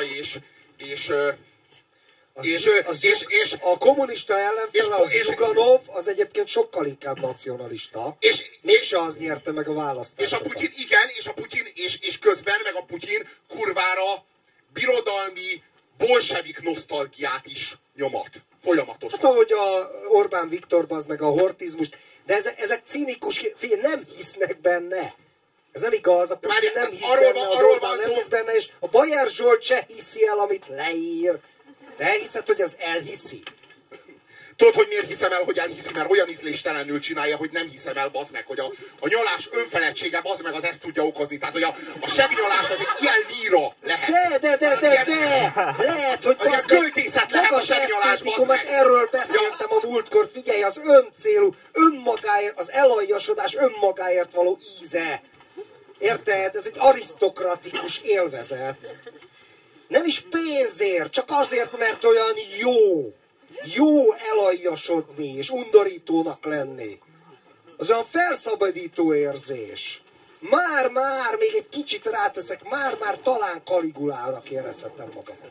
Speaker 1: a kommunista ellenfele, az Zsuganov, az egyébként sokkal inkább nacionalista. Mégse az nyerte meg a választásokat.
Speaker 2: És a Putyin, igen, és közben meg a Putyin kurvára birodalmi bolsevik nosztalgiát is nyomat. Folyamatosan.
Speaker 1: Hát ahogy a Orbán Viktor, az meg a hortizmust, de ezek cínikus, figyelj, nem hisznek benne. Ez nem igaz, a Putyin nem hisz benne, az Orbán nem hisz benne, és a Bajer Zsolt se hiszi el, amit leír. De elhiszed, hogy az elhiszi?
Speaker 2: Tudod, hogy miért hiszem el, hogy elhiszi? Mert olyan ízléstelenül csinálja, hogy nem hiszem el, bazd meg, hogy a nyalás önfeledtsége, bazd meg, az ezt tudja okozni. Tehát, hogy a segnyalás az egy ilyen líra lehet.
Speaker 1: De! Lehet, hogy
Speaker 2: az költészet lehet a segnyalás, bazd meg.
Speaker 1: Erről beszéltem a múltkor, figyelj, az öncélú, önmagáért, az elaljasodás önmagáért való íze. Érted? Ez egy arisztokratikus élvezet. Nem is pénzért, csak azért, mert olyan jó. Jó elaljasodni és undorítónak lenni. Az olyan felszabadító érzés. Már, még egy kicsit ráteszek, már talán Kaligulának érezhetem magamat.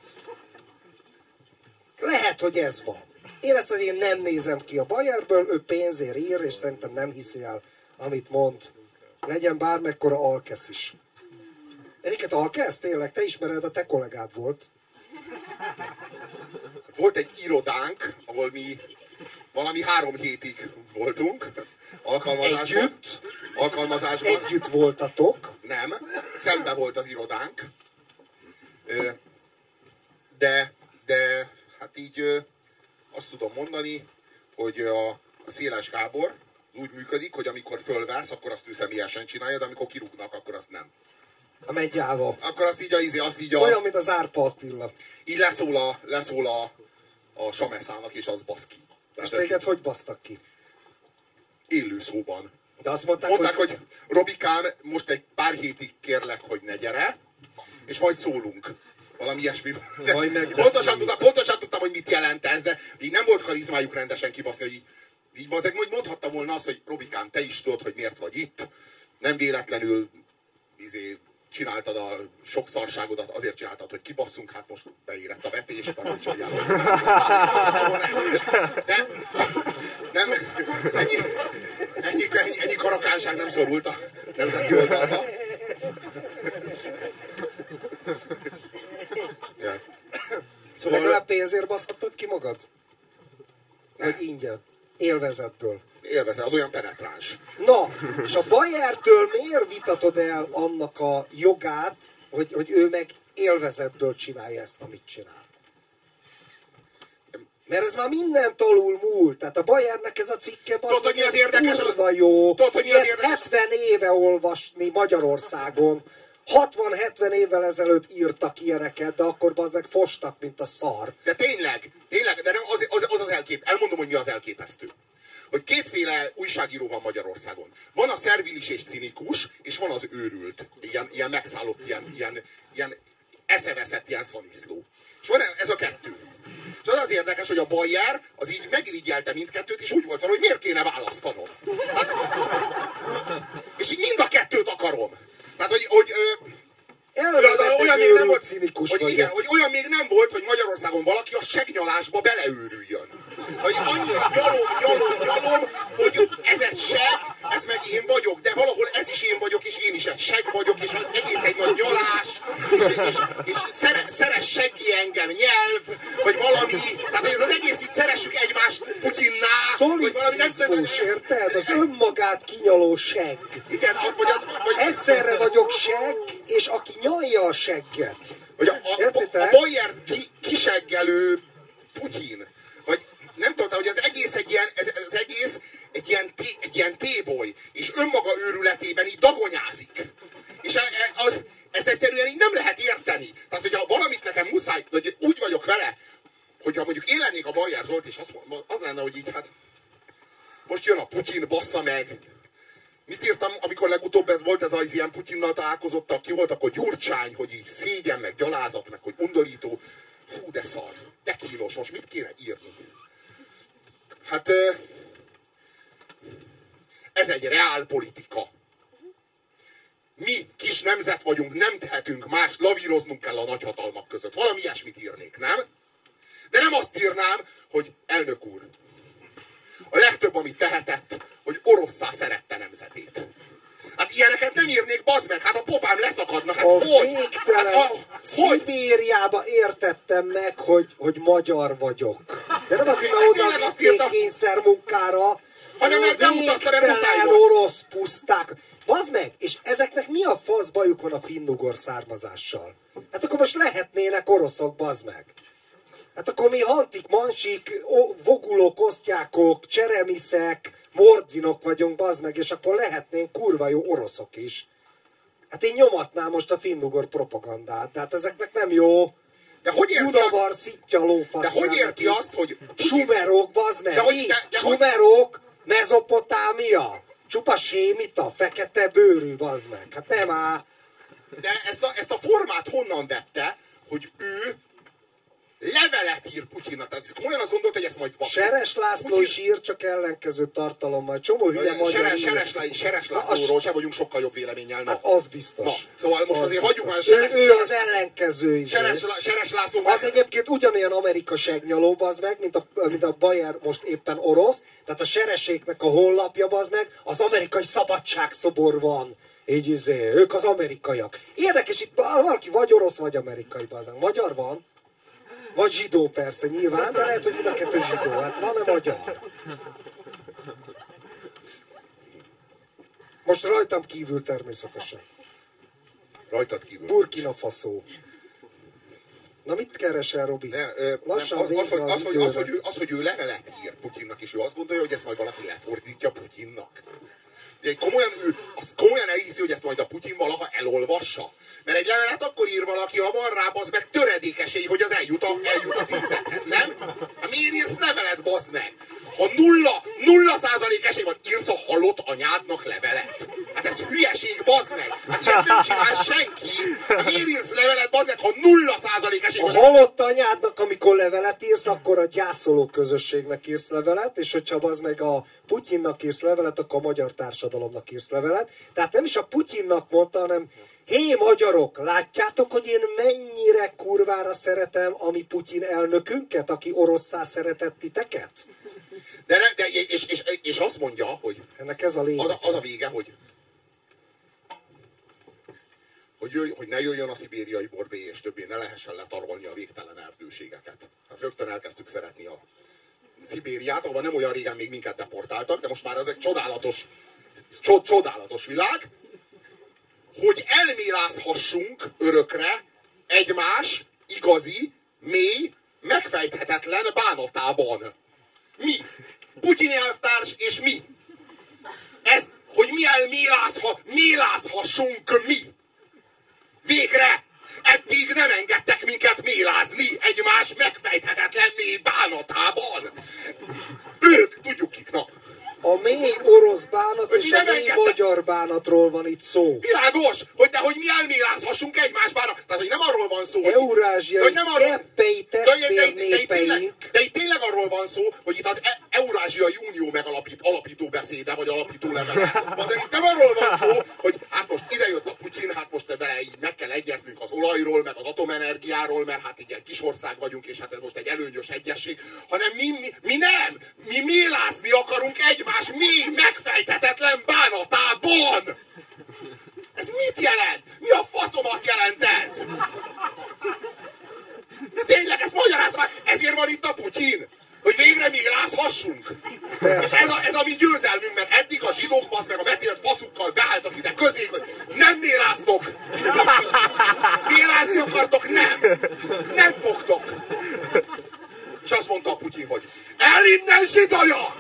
Speaker 1: Lehet, hogy ez van. Én ezt azért nem nézem ki a Bajerből, ő pénzért ír, és szerintem nem hiszi el, amit mond. Legyen bármekkora Alkesz is. Egyiket Alkesz, tényleg, te ismered, a te kollégád volt.
Speaker 2: Volt egy irodánk, ahol mi valami 3 hétig voltunk alkalmazásban.
Speaker 1: Együtt voltatok?
Speaker 2: Nem, szembe volt az irodánk. De hát így azt tudom mondani, hogy a Széles Gábor úgy működik, hogy amikor fölvesz, akkor azt ő személyesen csinálja, de amikor kirúgnak, akkor azt nem.
Speaker 1: A megyával.
Speaker 2: Akkor azt így a...
Speaker 1: Olyan, mint az Árpa Attila.
Speaker 2: Így leszól a Sameszának, és az basz ki.
Speaker 1: És téged hogy basztak ki?
Speaker 2: Élő szóban.
Speaker 1: De azt mondták
Speaker 2: hogy Robikám, most egy pár hétig kérlek, hogy ne gyere, és majd szólunk. Valami ilyesmi. Pontosan tudtam, hogy mit jelent ez, de így nem volt karizmájuk rendesen kibaszni, hogy így mondhatta volna azt, hogy Robikám, te is tudod, hogy miért vagy itt. Nem véletlenül csináltad a sok szarságodat, azért csináltad, hogy kibasszunk, hát most beérett a vetés, parancsoljál. De nem, ennyi karakánság nem szorult a nemzeti oldalba. Ja.
Speaker 1: Szóval legalább pénzért baszhattad ki magad? Vagy ingyen? Élvezetből.
Speaker 2: Élvezet, az olyan penetráns.
Speaker 1: Na, és a Bayertől miért vitatod el annak a jogát, hogy ő meg élvezetből csinálja ezt, amit csinál? Mert ez már mindent alul múlt. Tehát a Bayernek ez a cikke, az kurva jó. Ilyet 70 éve olvasni Magyarországon. 60-70 évvel ezelőtt írtak ilyeneket, de akkor az meg fostak, mint a szar.
Speaker 2: De tényleg, de nem az elmondom, hogy mi az elképesztő. Hogy kétféle újságíró van Magyarországon. Van a szervilis és cinikus, és van az őrült. Ilyen megszállott, ilyen eszeveszett, ilyen szaniszló. És van ez a kettő. És az érdekes, hogy a Bayer az így megirigyelte mindkettőt, és úgy volt van, hogy miért kéne választanom. Hát, és így mind a kettőt akarom. Tehát, hogy olyan még nem volt, hogy olyan még nem volt, hogy Magyarországon valaki a segnyalásba beleőrüljön. Hogy annyi nyalom, hogy ez egy seg, ez meg én vagyok, de valahol ez is én vagyok, és én is egy seg vagyok, és az egész egy nagy nyalás, és szeres seggi engem nyelv, vagy valami, tehát hogy ez az egész így szeressük egymást Putyinnál.
Speaker 1: Szolicizmus, érted? Az önmagát kinyaló segg.
Speaker 2: Igen, vagy
Speaker 1: egyszerre vagyok segg, és aki nyalja a segget.
Speaker 2: Vagy a Bayert kiseggelő Putyin. Vagy nem tudta, hogy az egész egy ilyen téboly, és önmaga őrületében így dagonyázik. És ezt egyszerűen így nem lehet érteni. Tehát, hogyha valamit nekem muszáj, hogy úgy vagyok vele, hogyha mondjuk én lennék a Bayer Zsolt, és az lenne, hogy így hát most jön a Putyin, bassza meg. Mit írtam, amikor legutóbb volt ez az ilyen Putyinnal találkozottak, ki volt akkor Gyurcsány, hogy így szégyen, meg gyalázat, meg hogy undorító. Hú, de szar, de kínos, most mit kéne írni? Hát ez egy reálpolitika. Mi kis nemzet vagyunk, nem tehetünk más, lavíroznunk kell a nagyhatalmak között. Valami ilyesmit írnék, nem? De nem azt írnám, hogy elnök úr, a legtöbb, amit tehetett, hogy orosszá szerette nemzetét. Hát ilyeneket nem írnék, bazd meg, hát a pofám leszakadna, hát
Speaker 1: a
Speaker 2: hogy?
Speaker 1: Végtelen Szibériába értettem meg, hogy magyar vagyok. De nem azért, mert oda vitték kényszermunkára,
Speaker 2: hanem
Speaker 1: végtelen orosz puszták. Bazd meg, és ezeknek mi a fasz bajuk van a finnugor származással? Hát akkor most lehetnének oroszok, bazd meg. Hát akkor mi hantik, mansik, vogulók, osztyákok, cseremiszek, mordvinok vagyunk, bazd meg, és akkor lehetnénk kurva jó oroszok is. Hát én nyomatnám most a finnugor propagandát, tehát ezeknek nem jó.
Speaker 2: De hogy érti
Speaker 1: Budavar, szitja, lófasz.
Speaker 2: De hogy érti azt, hogy...
Speaker 1: Sumerok, bazd meg, Sumerok, Mezopotámia, csupa sémita, fekete bőrű, bazd meg. Hát nem áll.
Speaker 2: De ezt a formát honnan vette, hogy ő levelet ír Putyinnak. Tehát komolyan azt gondolt, hogy ezt majd...
Speaker 1: Seres László is ír, csak ellenkező tartalommal. Csomó hülye magyar...
Speaker 2: Seres Lászlóról se vagyunk sokkal jobb véleménnyel.
Speaker 1: Hát az biztos.
Speaker 2: Na, szóval most azért hagyjuk már
Speaker 1: ő az ellenkező is.
Speaker 2: Seres László...
Speaker 1: Az egyébként ugyanolyan Amerika segnyaló, bazd meg, mint a Bayer most éppen orosz. Tehát a sereséknek a honlapja, bazd meg, az amerikai szabadságszobor van. Így ők az amerikaiak. Érdekes, itt valaki vagy orosz, vagy amerikai, bazd meg. Magyar van. Vagy zsidó persze, nyilván, de lehet, hogy mind a kettő zsidó. Hát van-e magyar? Most rajtam kívül természetesen.
Speaker 2: Rajtad kívül.
Speaker 1: Burkina Faso. Na mit keresel, Robi? Lassan
Speaker 2: az, hogy ő levelet ír Putyinnak, és ő azt gondolja, hogy ezt majd valaki lefordítja Putyinnak. Komolyan elhiszi, hogy ezt majd a Putyin valaha elolvassa. Mert egy levelet akkor ír valaki, ha van rá, bazd meg, töredék esély, hogy az eljut a címzethez, nem? Hát miért írsz levelet, bazd meg? Ha 0% esély van, írsz a halott anyádnak levelet. Hát ez ez hülyeség, bazd meg! Hát ilyet nem csinál senki! Hát miért írsz levelet, bazd meg, ha 0% esély?
Speaker 1: A halott anyádnak, amikor levelet írsz, akkor a gyászoló közösségnek írsz levelet, és hogyha az meg a Putyinnak írsz levelet, akkor a magyar társadalomnak írsz levelet. Tehát nem is a Putyinnak mondta, hanem hé, magyarok, látjátok, hogy én mennyire kurvára szeretem a mi Putyin elnökünket, aki orosszá szeretett titeket?
Speaker 2: És azt mondja, hogy
Speaker 1: ennek ez a lényeg.
Speaker 2: Az a vége, hogy ne jöjjön a szibériai borbély, és többé ne lehessen letarolni a végtelen erdőségeket. Hát rögtön elkezdtük szeretni a Szibériát, ahol nem olyan régen még minket deportáltak, de most már ez egy csodálatos világ, hogy elmélázhassunk örökre egymás igazi, mély, megfejthetetlen bánatában. Mi? Putyin elvtárs és mi? Ez, hogy mi mélázhassunk mi. Végre! Eddig nem engedtek minket mélázni egymás megfejthetetlen mély bánatában. Ők, tudjuk kik, na.
Speaker 1: A mély orosz bánat és a mély magyar bánatról van itt szó.
Speaker 2: Világos, hogy mi elmélázhassunk egymásbára. Tehát, hogy nem arról van szó,
Speaker 1: eurázsiai sztyeppei testvérnépeink.
Speaker 2: De itt tényleg arról van szó, hogy itt az Eurázsiai Unió alapító beszéde, vagy alapító levele. Azért itt nem arról van szó, hogy hát most idejött a Putyin, hát most vele így meg kell egyeznünk az olajról, meg az atomenergiáról, mert hát így egy kis ország vagyunk, és hát ez most egy előnyös egyesség, hanem mi nem! Mi mélázni akarunk egymás mély, megfejthetetlen bánatában! Ez mit jelent? Mi a faszomat jelent ez? De tényleg, ezt magyarázz már! Ezért van itt a Putyin! Hogy végre mélázhassunk! És ez a mi győzelmünk, mert eddig a zsidók basz meg a metélt faszukkal beálltak ide közé, hogy nem méláztok! Mélázni akartok? Nem! Nem fogtok! És azt mondta a Putyin, hogy el innen, zsidaja!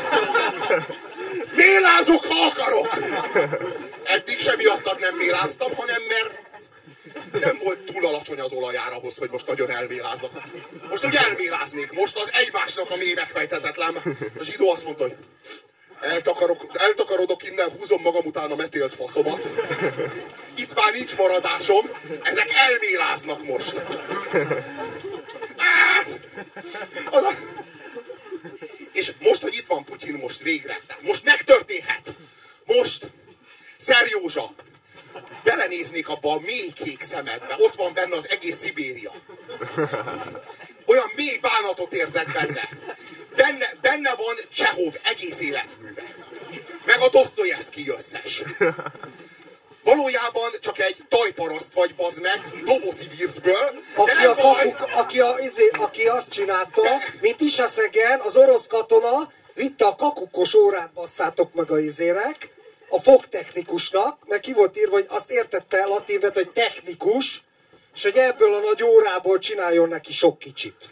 Speaker 2: Mélázok, ha akarok! Eddig sem miattad nem méláztam, hanem mert nem volt túl alacsony az olajár ahhoz, hogy most nagyon elmélázzak. Most úgy elméláznék, most az egymásnak a mély megfejthetetlen. A zsidó azt mondta, hogy eltakarodok innen, húzom magam után a metélt faszomat. Itt már nincs maradásom, ezek elméláznak most. És most, hogy itt van Putyin, most végre. Most megtörténhet. Most Szer Józsa, belenéznék abba a mély kék szemedbe. Ott van benne az egész Szibéria. Olyan mély bánatot érzek benne. Benne van Csehov egész életműve. Meg a Dosztojevszkij összes. Valójában csak egy tajparaszt vagy, bazd meg, Novosibirszkből.
Speaker 1: Aki azt csinálta, mint Isaszegen, az orosz katona vitte a kakukos órát, basszátok meg a izérek, a fogtechnikusnak, mert ki volt írva, hogy azt értette latinvet, hogy technikus, és hogy ebből a nagy órából csináljon neki sok kicsit.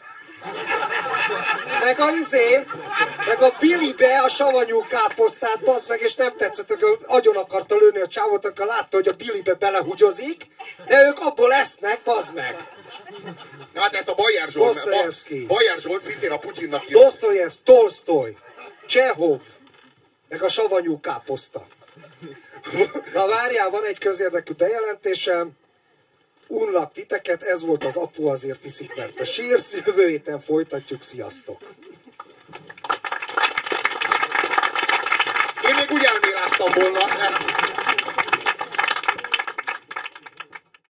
Speaker 1: Meg a Billybe a savanyú káposztát, bazd meg, és nem tetszett, hogy agyon akarta lőni a csávot, akkor látta, hogy a Billybe belehugyozik, de ők abból esznek, bazd meg.
Speaker 2: Na hát ezt a Bajer Zsolt szintén a Putyinnak
Speaker 1: írta. Dosztojevszkij, Tolsztoj, Csehov, meg a savanyú káposzta. Na várjál, van egy közérdekű bejelentésem. Unlak titeket, ez volt az Apu azért iszik, mert a sírsz, jövő héten folytatjuk, sziasztok!
Speaker 2: Én még úgy elméláztam volna,